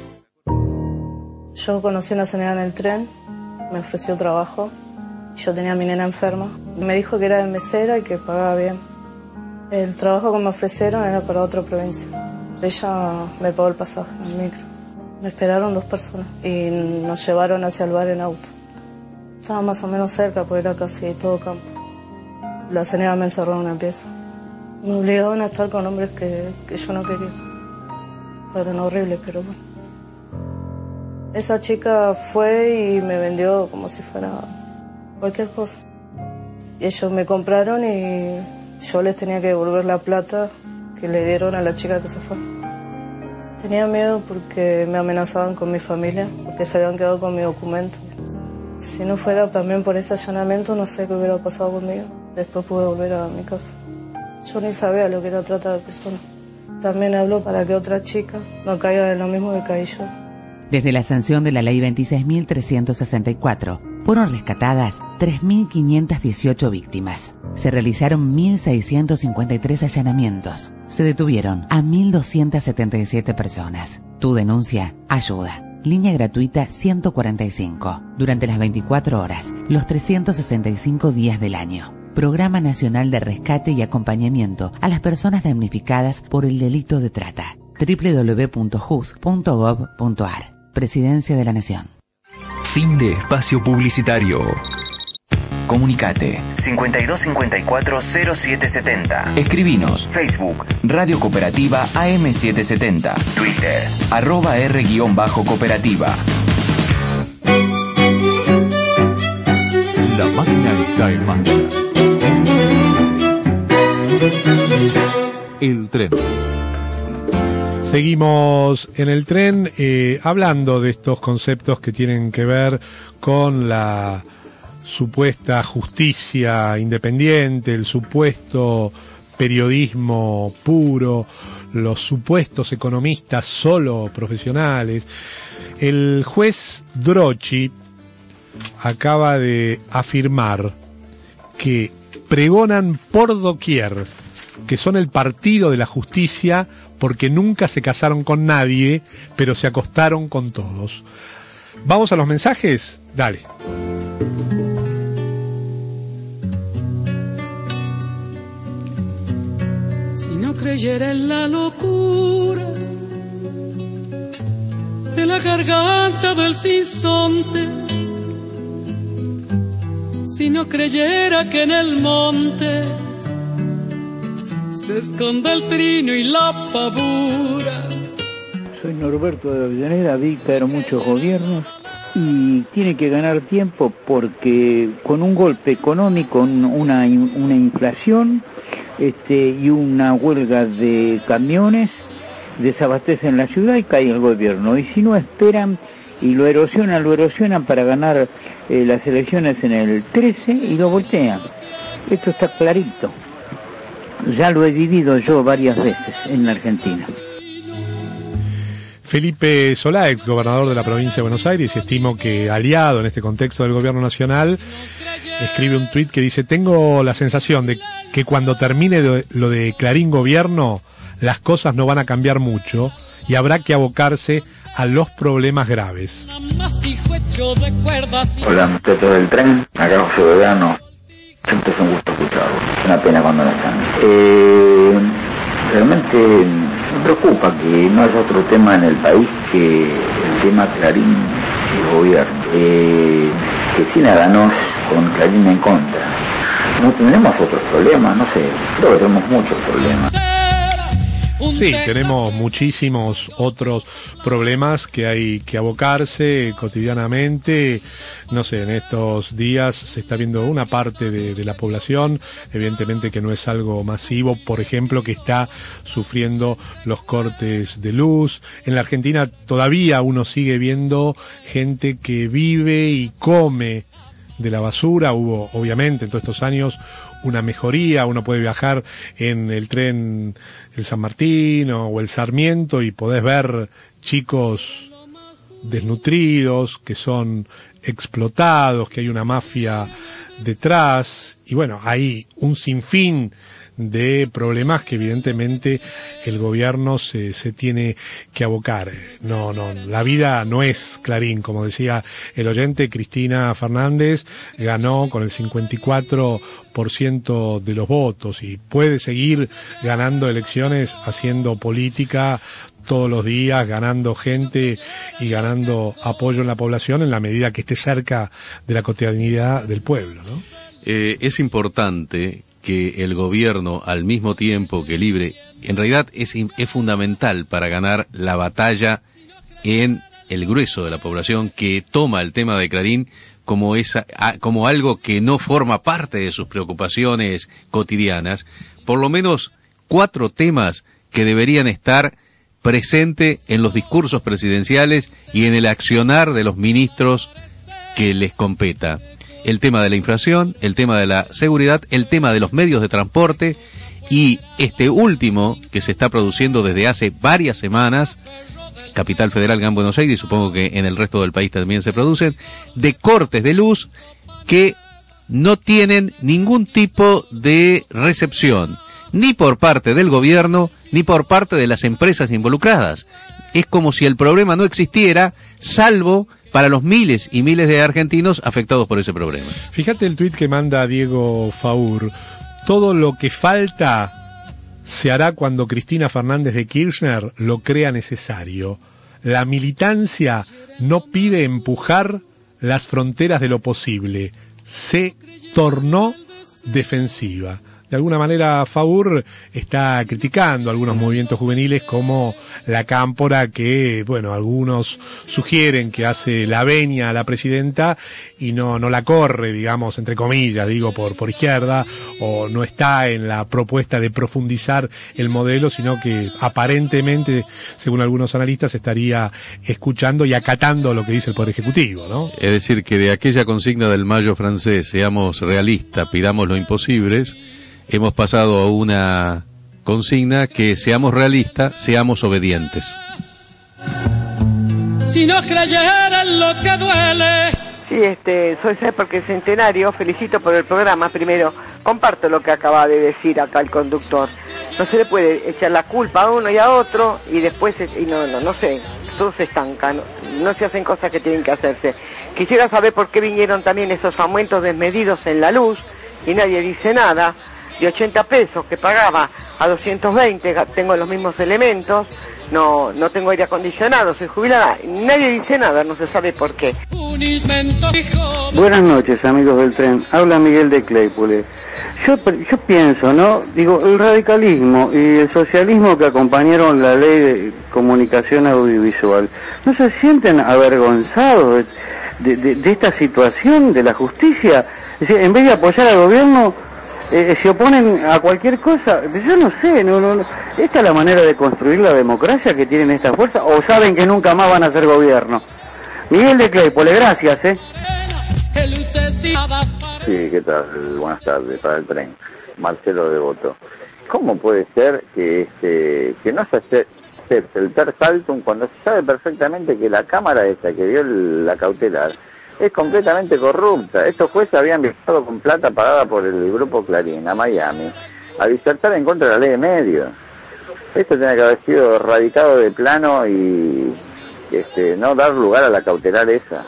Yo conocí a una señora en el tren, me ofreció trabajo. Yo tenía a mi nena enferma. Me dijo que era de mesera y que pagaba bien. El trabajo que me ofrecieron era para otra provincia. Ella me pagó el pasaje en el micro. Me esperaron dos personas y nos llevaron hacia el bar en auto. Estaba más o menos cerca, porque era casi todo campo. La señora me encerró en una pieza. Me obligaban a estar con hombres que, que yo no quería. Fueron horribles, pero bueno. Esa chica fue y me vendió como si fuera cualquier cosa. Y ellos me compraron y yo les tenía que devolver la plata que le dieron a la chica que se fue. Tenía miedo porque me amenazaban con mi familia, porque se habían quedado con mi documento. Si no fuera también por ese allanamiento, no sé qué hubiera pasado conmigo. Después pude volver a mi casa. Yo ni sabía lo que era trata de personas. También hablo para que otras chicas no caigan en lo mismo que caí yo. Desde la sanción de la Ley veintiséis mil trescientos sesenta y cuatro, fueron rescatadas tres mil quinientas dieciocho víctimas. Se realizaron mil seiscientos cincuenta y tres allanamientos. Se detuvieron a mil doscientas setenta y siete personas. Tu denuncia ayuda. Línea gratuita ciento cuarenta y cinco. Durante las veinticuatro horas, los trescientos sesenta y cinco días del año. Programa Nacional de Rescate y Acompañamiento a las personas damnificadas por el delito de trata. doble u doble u doble u punto jus punto gov punto a r. Presidencia de la Nación. Fin de espacio publicitario. Comunicate cincuenta y dos cincuenta y cuatro cero siete setenta. Escribinos Facebook Radio Cooperativa A M setecientos setenta. Twitter arroba R guión bajo cooperativa. La máquina está en marcha. El tren. Seguimos en el tren eh, hablando de estos conceptos que tienen que ver con la supuesta justicia independiente, el supuesto periodismo puro, los supuestos economistas solo profesionales. El juez Drochi acaba de afirmar que pregonan por doquier que son el partido de la justicia porque nunca se casaron con nadie, pero se acostaron con todos. ¿Vamos a los mensajes? Dale. Si no creyera en la locura de la garganta del sinsonte, si no creyera que en el monte se esconde el trino y la pavura. Soy Norberto de Avellaneda, dictaron muchos gobiernos y tiene que ganar tiempo porque con un golpe económico, una, una inflación este, y una huelga de camiones, desabastecen la ciudad y cae el gobierno. Y si no esperan y lo erosionan, lo erosionan para ganar eh, las elecciones en el trece y lo voltean. Esto está clarito. Ya lo he vivido yo varias veces en la Argentina. Felipe Solá, ex gobernador de la provincia de Buenos Aires, y estimo que aliado en este contexto del gobierno nacional, escribe un tuit que dice: tengo la sensación de que cuando termine de, lo de Clarín Gobierno, las cosas no van a cambiar mucho y habrá que abocarse a los problemas graves. Hola muchachos del tren, acá José Vegano. Siempre es un gusto escucharlos, una pena cuando no están. Eh, realmente me preocupa que no haya otro tema en el país que el tema Clarín y gobierno. Eh, Cristina ganó con Clarín en contra. No tendremos otros problemas, no sé, creo que tenemos muchos problemas. Sí, tenemos muchísimos otros problemas que hay que abocarse cotidianamente. No sé, en estos días se está viendo una parte de, de la población, evidentemente que no es algo masivo, por ejemplo, que está sufriendo los cortes de luz. En la Argentina todavía uno sigue viendo gente que vive y come de la basura. Hubo, obviamente, en todos estos años una mejoría, uno puede viajar en el tren el San Martín o el Sarmiento y podés ver chicos desnutridos, que son explotados, que hay una mafia detrás, y bueno, hay un sinfín de problemas que evidentemente el gobierno se, se tiene que abocar. No, no, la vida no es Clarín, como decía el oyente. Cristina Fernández ganó con el cincuenta y cuatro por ciento de los votos y puede seguir ganando elecciones, haciendo política todos los días, ganando gente y ganando apoyo en la población en la medida que esté cerca de la cotidianidad del pueblo, ¿no? Eh, es importante que el gobierno, al mismo tiempo que libre, en realidad es, es fundamental para ganar la batalla en el grueso de la población que toma el tema de Clarín como, esa, como algo que no forma parte de sus preocupaciones cotidianas, por lo menos cuatro temas que deberían estar presentes en los discursos presidenciales y en el accionar de los ministros que les competa. El tema de la inflación, el tema de la seguridad, el tema de los medios de transporte y este último que se está produciendo desde hace varias semanas, Capital Federal, Gran Buenos Aires, y supongo que en el resto del país también se producen, de cortes de luz que no tienen ningún tipo de recepción, ni por parte del gobierno, ni por parte de las empresas involucradas. Es como si el problema no existiera, salvo para los miles y miles de argentinos afectados por ese problema. Fíjate el tuit que manda Diego Faur. Todo lo que falta se hará cuando Cristina Fernández de Kirchner lo crea necesario. La militancia no pide empujar las fronteras de lo posible. Se tornó defensiva. De alguna manera Faur está criticando algunos movimientos juveniles como la Cámpora, que, bueno, algunos sugieren que hace la venia a la presidenta y no, no la corre, digamos, entre comillas, digo, por, por izquierda, o no está en la propuesta de profundizar el modelo, sino que aparentemente, según algunos analistas, estaría escuchando y acatando lo que dice el Poder Ejecutivo, ¿no? Es decir, que de aquella consigna del Mayo francés, seamos realistas, pidamos lo imposibles, hemos pasado a una consigna que seamos realistas, seamos obedientes. Si no creyeran lo que duele. Sí, este, soy porque es centenario, felicito por el programa. Primero, comparto lo que acaba de decir acá el conductor. No se le puede echar la culpa a uno y a otro y después, y no, no, no sé, todo se estanca, no, no se hacen cosas que tienen que hacerse. Quisiera saber por qué vinieron también esos aumentos desmedidos en la luz y nadie dice nada. De ochenta pesos que pagaba a doscientos veinte, tengo los mismos elementos, no no tengo aire acondicionado, soy jubilada, nadie dice nada, no se sabe por qué. Buenas noches, amigos del tren, habla Miguel de Claypole. Yo, yo pienso, ¿no? Digo, el radicalismo y el socialismo que acompañaron la ley de comunicación audiovisual, ¿no se sienten avergonzados de, de, de esta situación de la justicia? Es decir, en vez de apoyar al gobierno, Eh, se oponen a cualquier cosa. Yo no sé, no, no, no. ¿Esta es la manera de construir la democracia que tienen estas fuerzas? ¿O saben que nunca más van a ser gobierno? Miguel de Claypole, gracias, ¿eh? Sí, ¿qué tal? Buenas tardes, para el tren. Marcelo Devoto. ¿Cómo puede ser que este, que no se hace, acepte el per saltum cuando se sabe perfectamente que la cámara esa que dio el, la cautelar es completamente corrupta? Estos jueces habían viajado con plata pagada por el grupo Clarín a Miami a disertar en contra de la ley de medios. Esto tiene que haber sido erradicado de plano y este, no dar lugar a la cautelar esa.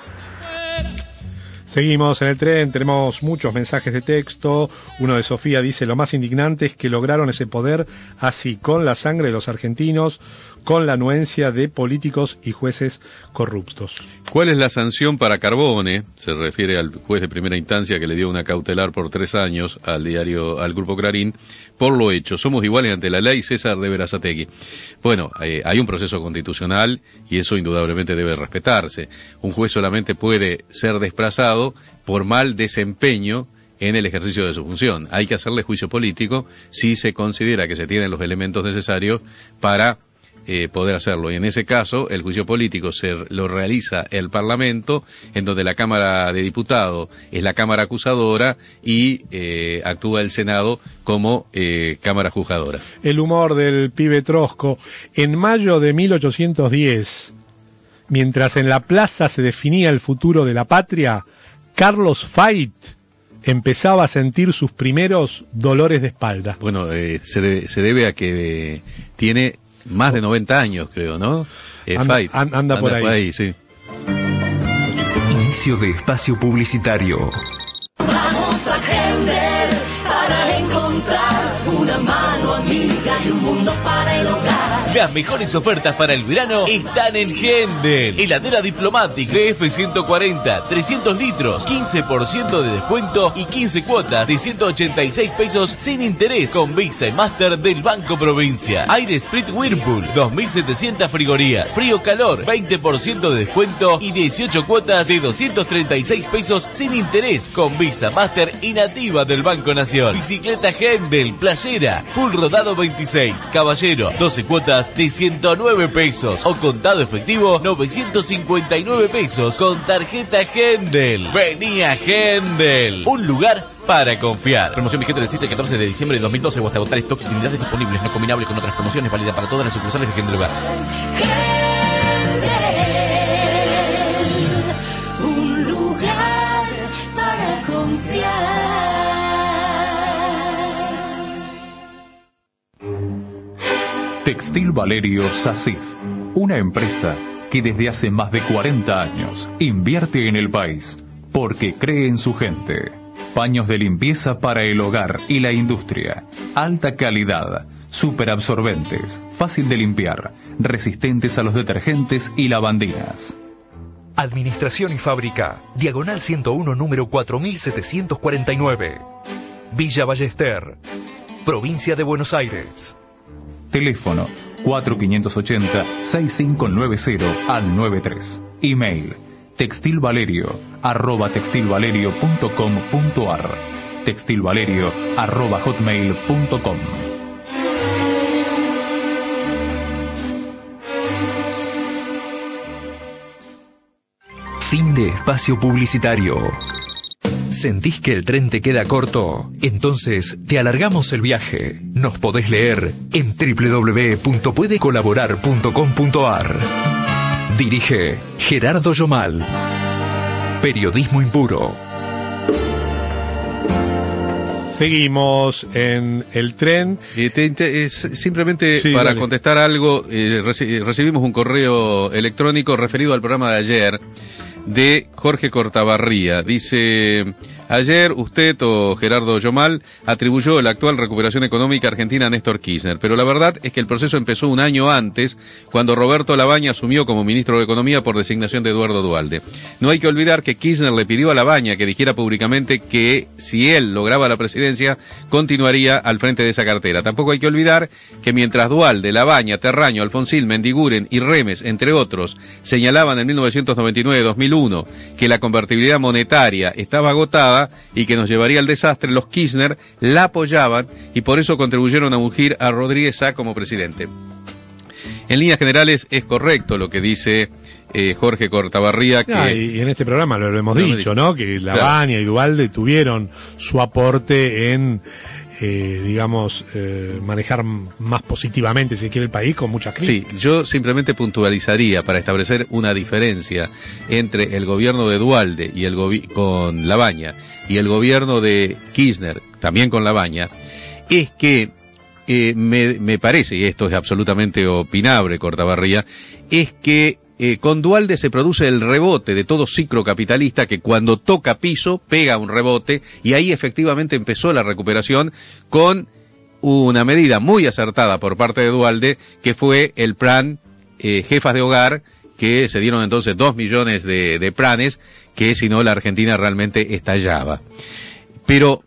Seguimos en el tren, tenemos muchos mensajes de texto. Uno de Sofía dice: lo más indignante es que lograron ese poder así, con la sangre de los argentinos, con la anuencia de políticos y jueces corruptos. ¿Cuál es la sanción para Carbone? Se refiere al juez de primera instancia que le dio una cautelar por tres años al diario, al Grupo Clarín, por lo hecho. Somos iguales ante la ley, César de Berazategui. Bueno, eh, hay un proceso constitucional y eso indudablemente debe respetarse. Un juez solamente puede ser desplazado por mal desempeño en el ejercicio de su función. Hay que hacerle juicio político si se considera que se tienen los elementos necesarios para Eh, poder hacerlo. Y en ese caso, el juicio político se lo realiza el Parlamento, en donde la Cámara de Diputados es la Cámara acusadora y eh, actúa el Senado como eh, Cámara juzgadora. El humor del pibe Trosco. En mayo de mil ochocientos diez, mientras en la plaza se definía el futuro de la patria, Carlos Fait empezaba a sentir sus primeros dolores de espalda. Bueno, eh, se, debe, se debe a que eh, tiene más de noventa años, creo, ¿no? Eh, anda, Fight. Anda, anda por ahí. por ahí, sí. Inicio de espacio publicitario. Vamos a Hender para encontrar una mano amiga y un mundo para el hogar. Las mejores ofertas para el verano están en Hendel. Heladera Diplomatic D F ciento cuarenta, trescientos litros, quince por ciento de descuento y quince cuotas de ciento ochenta y seis pesos sin interés con Visa y Master del Banco Provincia. Aire Split Whirlpool, dos mil setecientas frigorías. Frío Calor, veinte por ciento de descuento y dieciocho cuotas de doscientos treinta y seis pesos sin interés con Visa, Master y Nativa del Banco Nación. Bicicleta Hendel, playera, full rodado veintiséis, caballero, doce cuotas de ciento nueve pesos o contado efectivo novecientos cincuenta y nueve pesos con tarjeta Hendel. Vení a Hendel, un lugar para confiar. Promoción vigente del siete al catorce de diciembre de dos mil doce o hasta agotar stock de unidades disponibles, no combinable con otras promociones, válida para todas las sucursales de Hendel Hogar. Hendel, un lugar para confiar. Textil Valerio SACIF, una empresa que desde hace más de cuarenta años invierte en el país porque cree en su gente. Paños de limpieza para el hogar y la industria, alta calidad, superabsorbentes, fácil de limpiar, resistentes a los detergentes y lavandinas. Administración y Fábrica, Diagonal ciento uno, número cuatro mil setecientos cuarenta y nueve. Villa Ballester, Provincia de Buenos Aires. Teléfono cuatro cinco ocho cero, seis cinco nueve cero al noventa y tres. Email textilvalerio arroba textilvalerio punto com punto ar, textilvalerio arroba hotmail punto com. Fin de espacio publicitario. ¿Sentís que el tren te queda corto? Entonces te alargamos el viaje. Nos podés leer en doble u doble u doble u punto puede colaborar punto com punto ar. Dirige Gerardo Yomal. Periodismo impuro. Seguimos en el tren. Eh, te, te, es, simplemente sí, para dale. contestar algo, eh, reci recibimos un correo electrónico referido al programa de ayer de Jorge Cortabarría. Dice: ayer usted o Gerardo Yomal atribuyó la actual recuperación económica argentina a Néstor Kirchner, pero la verdad es que el proceso empezó un año antes, cuando Roberto Labaña asumió como ministro de Economía por designación de Eduardo Duhalde. No hay que olvidar que Kirchner le pidió a Labaña que dijera públicamente que si él lograba la presidencia, continuaría al frente de esa cartera. Tampoco hay que olvidar que mientras Duhalde, Labaña, Terraño, Alfonsín, Mendiguren y Remes, entre otros, señalaban en mil novecientos noventa y nueve dos mil uno que la convertibilidad monetaria estaba agotada y que nos llevaría al desastre, los Kirchner la apoyaban y por eso contribuyeron a ungir a Rodríguez Sá como presidente. En líneas generales es correcto lo que dice eh, Jorge Cortabarría. Que... Ah, y en este programa lo, lo hemos lo dicho, dicho, ¿no? Que Labaña claro. y Duhalde tuvieron su aporte en eh, digamos, eh, manejar más positivamente, si quiere, el país con muchas críticas. Sí, yo simplemente puntualizaría para establecer una diferencia entre el gobierno de Duhalde y el gobi- con Labaña y el gobierno de Kirchner, también con Labaña, es que eh, me, me parece, y esto es absolutamente opinable, Cortabarría, es que Eh, con Duhalde se produce el rebote de todo ciclo capitalista que cuando toca piso pega un rebote, y ahí efectivamente empezó la recuperación con una medida muy acertada por parte de Duhalde, que fue el plan eh, Jefas de Hogar, que se dieron entonces dos millones de, de planes, que si no la Argentina realmente estallaba. Pero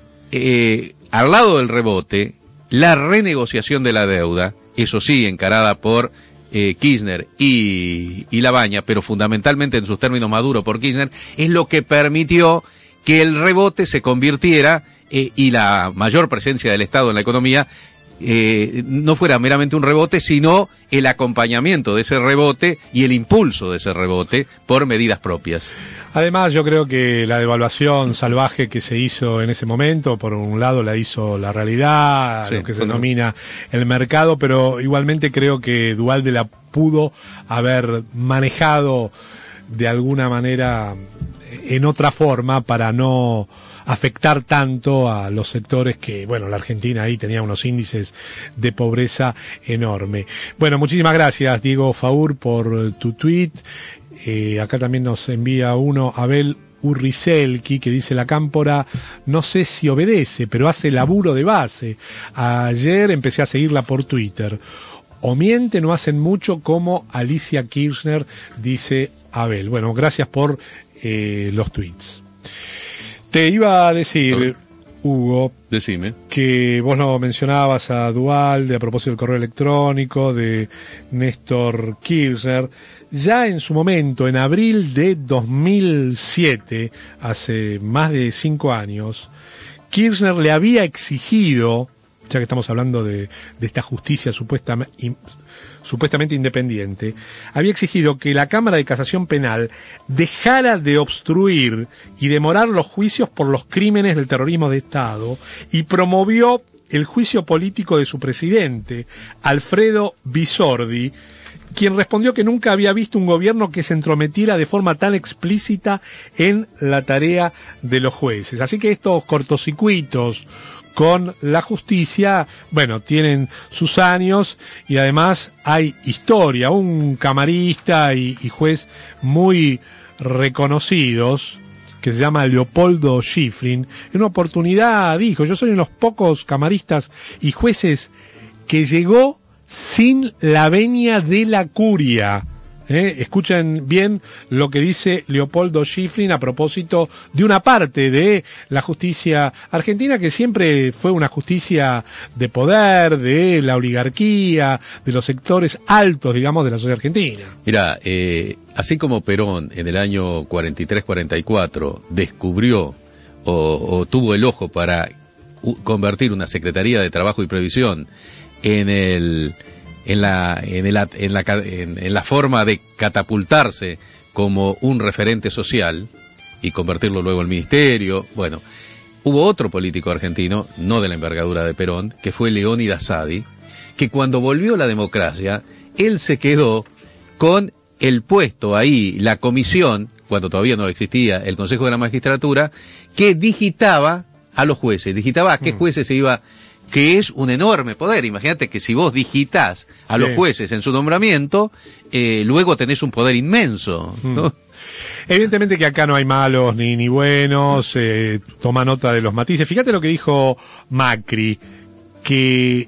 eh, al lado del rebote, la renegociación de la deuda, eso sí, encarada por Eh, Kirchner y, y Labaña, pero fundamentalmente en sus términos Maduro por Kirchner, es lo que permitió que el rebote se convirtiera eh, y la mayor presencia del Estado en la economía eh, no fuera meramente un rebote, sino el acompañamiento de ese rebote y el impulso de ese rebote por medidas propias. Además, yo creo que la devaluación salvaje que se hizo en ese momento, por un lado la hizo la realidad, sí, lo que se denomina el mercado, pero igualmente creo que Duhalde la pudo haber manejado de alguna manera en otra forma para no afectar tanto a los sectores que, bueno, la Argentina ahí tenía unos índices de pobreza enorme. Bueno, muchísimas gracias, Diego Faur, por tu tweet. Eh, acá también nos envía uno, Abel Urricelki, que dice: la Cámpora no sé si obedece, pero hace laburo de base. Ayer empecé a seguirla por Twitter. O miente, no hacen mucho como Alicia Kirchner, dice Abel. Bueno, gracias por eh, los tweets. Te iba a decir, Hugo, decime, que vos lo mencionabas a Duhalde a propósito del correo electrónico de Néstor Kirchner. Ya en su momento, en abril de dos mil siete, hace más de cinco años, Kirchner le había exigido, ya que estamos hablando de, de esta justicia supuestamente, supuestamente independiente, había exigido que la Cámara de Casación Penal dejara de obstruir y demorar los juicios por los crímenes del terrorismo de Estado, y promovió el juicio político de su presidente, Alfredo Bisordi, quien respondió que nunca había visto un gobierno que se entrometiera de forma tan explícita en la tarea de los jueces. Así que estos cortocircuitos con la justicia, bueno, tienen sus años, y además hay historia. Un camarista y, y juez muy reconocidos, que se llama Leopoldo Schifrin, en una oportunidad dijo: yo soy uno de los pocos camaristas y jueces que llegó sin la venia de la curia. ¿Eh? Escuchen bien lo que dice Leopoldo Schifrin a propósito de una parte de la justicia argentina, que siempre fue una justicia de poder, de la oligarquía, de los sectores altos, digamos, de la sociedad argentina. Mira, eh, así como Perón en el año cuarenta y tres cuarenta y cuatro descubrió o, o tuvo el ojo para u, convertir una Secretaría de Trabajo y Previsión en el en la en el en la en, en la forma de catapultarse como un referente social y convertirlo luego en ministerio. Bueno, hubo otro político argentino, no de la envergadura de Perón, que fue Leónidas Sadi, que cuando volvió la democracia, él se quedó con el puesto ahí, la comisión, cuando todavía no existía el Consejo de la Magistratura, que digitaba a los jueces, digitaba a qué jueces se iba, que es un enorme poder. Imagínate que si vos digitás a sí. los jueces en su nombramiento, eh, luego tenés un poder inmenso, ¿no? Mm. Evidentemente que acá no hay malos ni, ni buenos, eh, toma nota de los matices. Fíjate lo que dijo Macri, que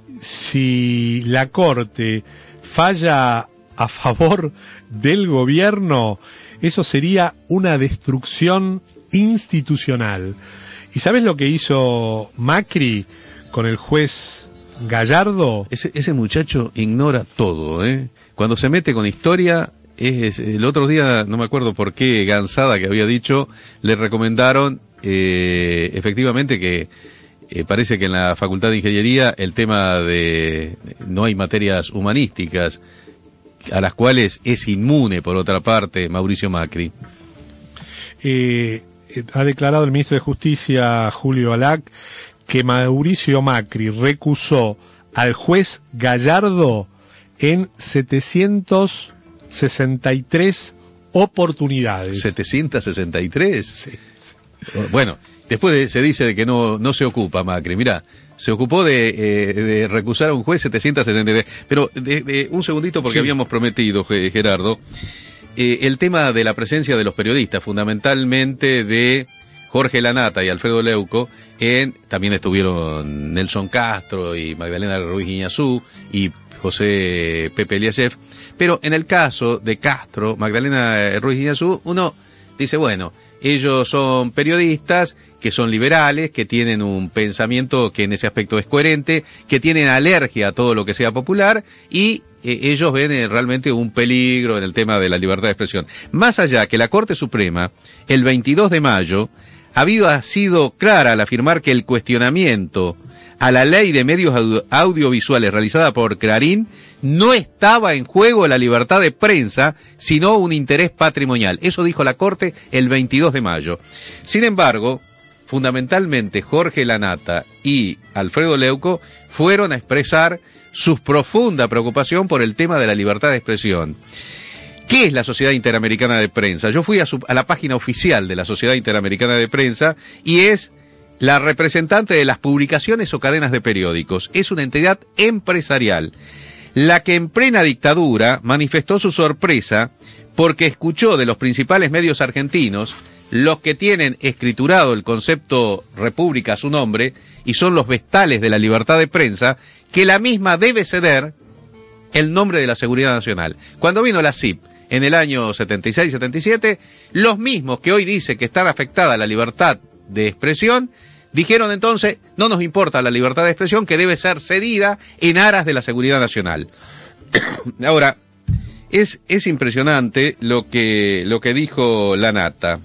si la Corte falla a favor del gobierno, eso sería una destrucción institucional. ¿Y sabes lo que hizo Macri con el juez Gallardo? Ese, ese muchacho ignora todo, ¿eh? Cuando se mete con historia, es, el otro día, no me acuerdo por qué, Gansada, que había dicho, le recomendaron, eh, efectivamente, que eh, parece que en la Facultad de Ingeniería el tema de, no hay materias humanísticas, a las cuales es inmune, por otra parte, Mauricio Macri. Eh, ha declarado el ministro de Justicia, Julio Alac, que Mauricio Macri recusó al juez Gallardo en setecientas sesenta y tres oportunidades. ¿setecientas sesenta y tres? Sí, sí. Bueno, después de, se dice de que no, no se ocupa Macri. Mirá, se ocupó de, eh, de recusar a un juez setecientas sesenta y tres. Pero de, de, un segundito, porque sí. habíamos prometido, Gerardo, eh, el tema de la presencia de los periodistas, fundamentalmente de Jorge Lanata y Alfredo Leuco, en, también estuvieron Nelson Castro y Magdalena Ruiz Guiñazú y José Pepe Eliashev, pero en el caso de Castro, Magdalena Ruiz Guiñazú, uno dice, bueno, ellos son periodistas que son liberales, que tienen un pensamiento que en ese aspecto es coherente, que tienen alergia a todo lo que sea popular y eh, ellos ven eh, realmente un peligro en el tema de la libertad de expresión. Más allá que la Corte Suprema, el veintidós de mayo, ha sido clara al afirmar que el cuestionamiento a la ley de medios audio audiovisuales realizada por Clarín no estaba en juego la libertad de prensa, sino un interés patrimonial. Eso dijo la Corte el veintidós de mayo. Sin embargo, fundamentalmente Jorge Lanata y Alfredo Leuco fueron a expresar su profunda preocupación por el tema de la libertad de expresión. ¿Qué es la Sociedad Interamericana de Prensa? Yo fui a, su, a la página oficial de la Sociedad Interamericana de Prensa y es la representante de las publicaciones o cadenas de periódicos. Es una entidad empresarial, la que en plena dictadura manifestó su sorpresa porque escuchó de los principales medios argentinos, los que tienen escriturado el concepto república a su nombre y son los vestales de la libertad de prensa, que la misma debe ceder el nombre de la seguridad nacional. Cuando vino la C I P en el año setenta y seis setenta y siete, los mismos que hoy dice que están afectada la libertad de expresión, dijeron entonces, no nos importa la libertad de expresión, que debe ser cedida en aras de la seguridad nacional. Ahora, es, es impresionante lo que, lo que dijo Lanata.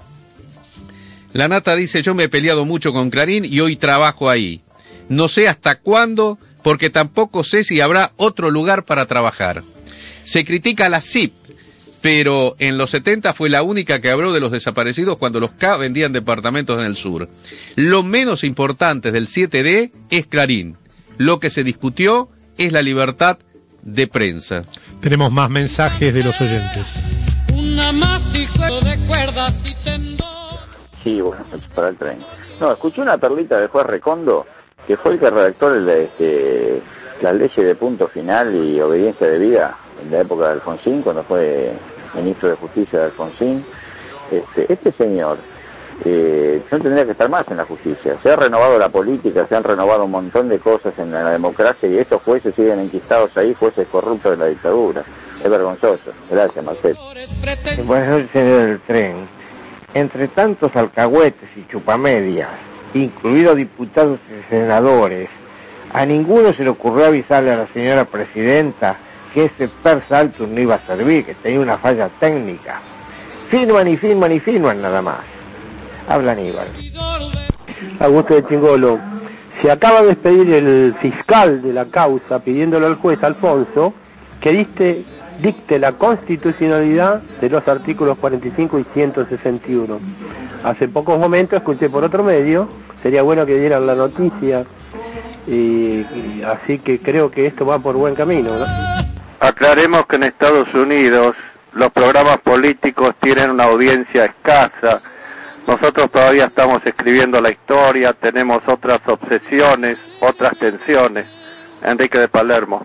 Lanata dice, yo me he peleado mucho con Clarín y hoy trabajo ahí. No sé hasta cuándo, porque tampoco sé si habrá otro lugar para trabajar. Se critica a la C I P, pero en los setenta fue la única que habló de los desaparecidos cuando los K vendían departamentos en el sur. Lo menos importante del siete D es Clarín. Lo que se discutió es la libertad de prensa. Tenemos más mensajes de los oyentes. Una más hijo de cuerdas y tendón. Sí, bueno, para el tren. No, escuché una perlita del juez Recondo, que fue el que redactó el, este, las leyes de punto final y obediencia debida en la época de Alfonsín, cuando fue ministro de Justicia de Alfonsín. Este, este señor eh, no tendría que estar más en la justicia. Se ha renovado la política, se han renovado un montón de cosas en la democracia y estos jueces siguen enquistados ahí, jueces corruptos de la dictadura. Es vergonzoso. Gracias, Marcelo. Buenas noches, señor del tren. Entre tantos alcahuetes y chupamedias, incluidos diputados y senadores, a ninguno se le ocurrió avisarle a la señora presidenta que ese per saltum no iba a servir, que tenía una falla técnica. Firman y firman y firman nada más. Habla Aníbal. Augusto de Chingolo, se acaba de despedir el fiscal de la causa pidiéndole al juez Alfonso que dicte, dicte la constitucionalidad de los artículos cuarenta y cinco y ciento sesenta y uno. Hace pocos momentos escuché por otro medio, sería bueno que dieran la noticia, y, y así que creo que esto va por buen camino, ¿no? Aclaremos que en Estados Unidos los programas políticos tienen una audiencia escasa. Nosotros todavía estamos escribiendo la historia, tenemos otras obsesiones, otras tensiones. Enrique de Palermo.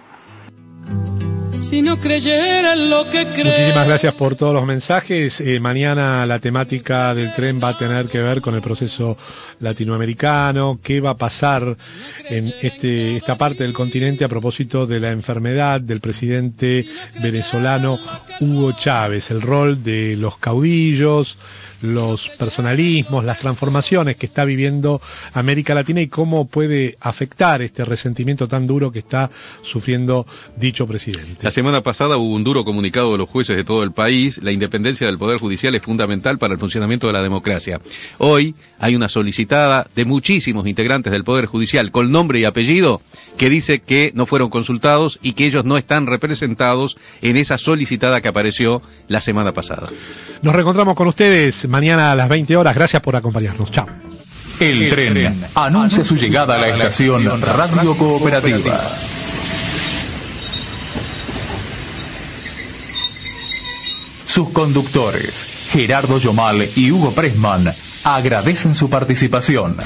Si no creyera en lo que cree. Muchísimas gracias por todos los mensajes. Eh, mañana la temática del tren va a tener que ver con el proceso latinoamericano, qué va a pasar en este esta parte del continente a propósito de la enfermedad del presidente venezolano Hugo Chávez, el rol de los caudillos, los personalismos, las transformaciones que está viviendo América Latina y cómo puede afectar este resentimiento tan duro que está sufriendo dicho presidente. La semana pasada hubo un duro comunicado de los jueces de todo el país. La independencia del Poder Judicial es fundamental para el funcionamiento de la democracia. Hoy hay una solicitada de muchísimos integrantes del Poder Judicial con nombre y apellido que dice que no fueron consultados y que ellos no están representados en esa solicitada que apareció la semana pasada. Nos reencontramos con ustedes mañana a las veinte horas. Gracias por acompañarnos. Chao. El, El tren, tren anuncia su llegada a la estación Radio Cooperativa. Sus conductores, Gerardo Yomal y Hugo Pressman, agradecen su participación.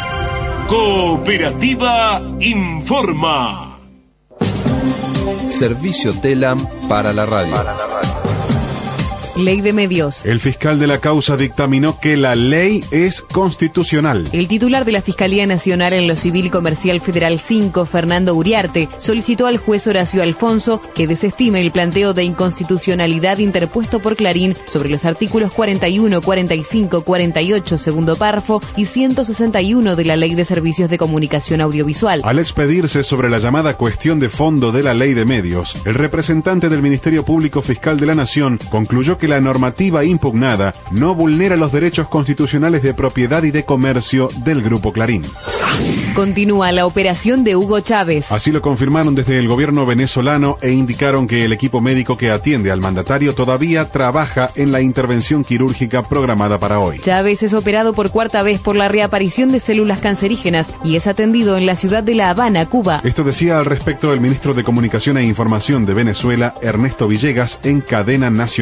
Cooperativa informa. Servicio Telam para la radio. Para la radio. Ley de Medios. El fiscal de la causa dictaminó que la ley es constitucional. El titular de la Fiscalía Nacional en lo Civil Comercial Federal cinco, Fernando Uriarte, solicitó al juez Horacio Alfonso que desestime el planteo de inconstitucionalidad interpuesto por Clarín sobre los artículos cuarenta y uno, cuarenta y cinco, cuarenta y ocho, segundo párrafo y ciento sesenta y uno de la Ley de Servicios de Comunicación Audiovisual. Al expedirse sobre la llamada cuestión de fondo de la Ley de Medios, el representante del Ministerio Público Fiscal de la Nación concluyó que la normativa impugnada no vulnera los derechos constitucionales de propiedad y de comercio del Grupo Clarín. Continúa la operación de Hugo Chávez. Así lo confirmaron desde el gobierno venezolano e indicaron que el equipo médico que atiende al mandatario todavía trabaja en la intervención quirúrgica programada para hoy. Chávez es operado por cuarta vez por la reaparición de células cancerígenas y es atendido en la ciudad de La Habana, Cuba. Esto decía al respecto el ministro de Comunicación e Información de Venezuela, Ernesto Villegas, en cadena nacional.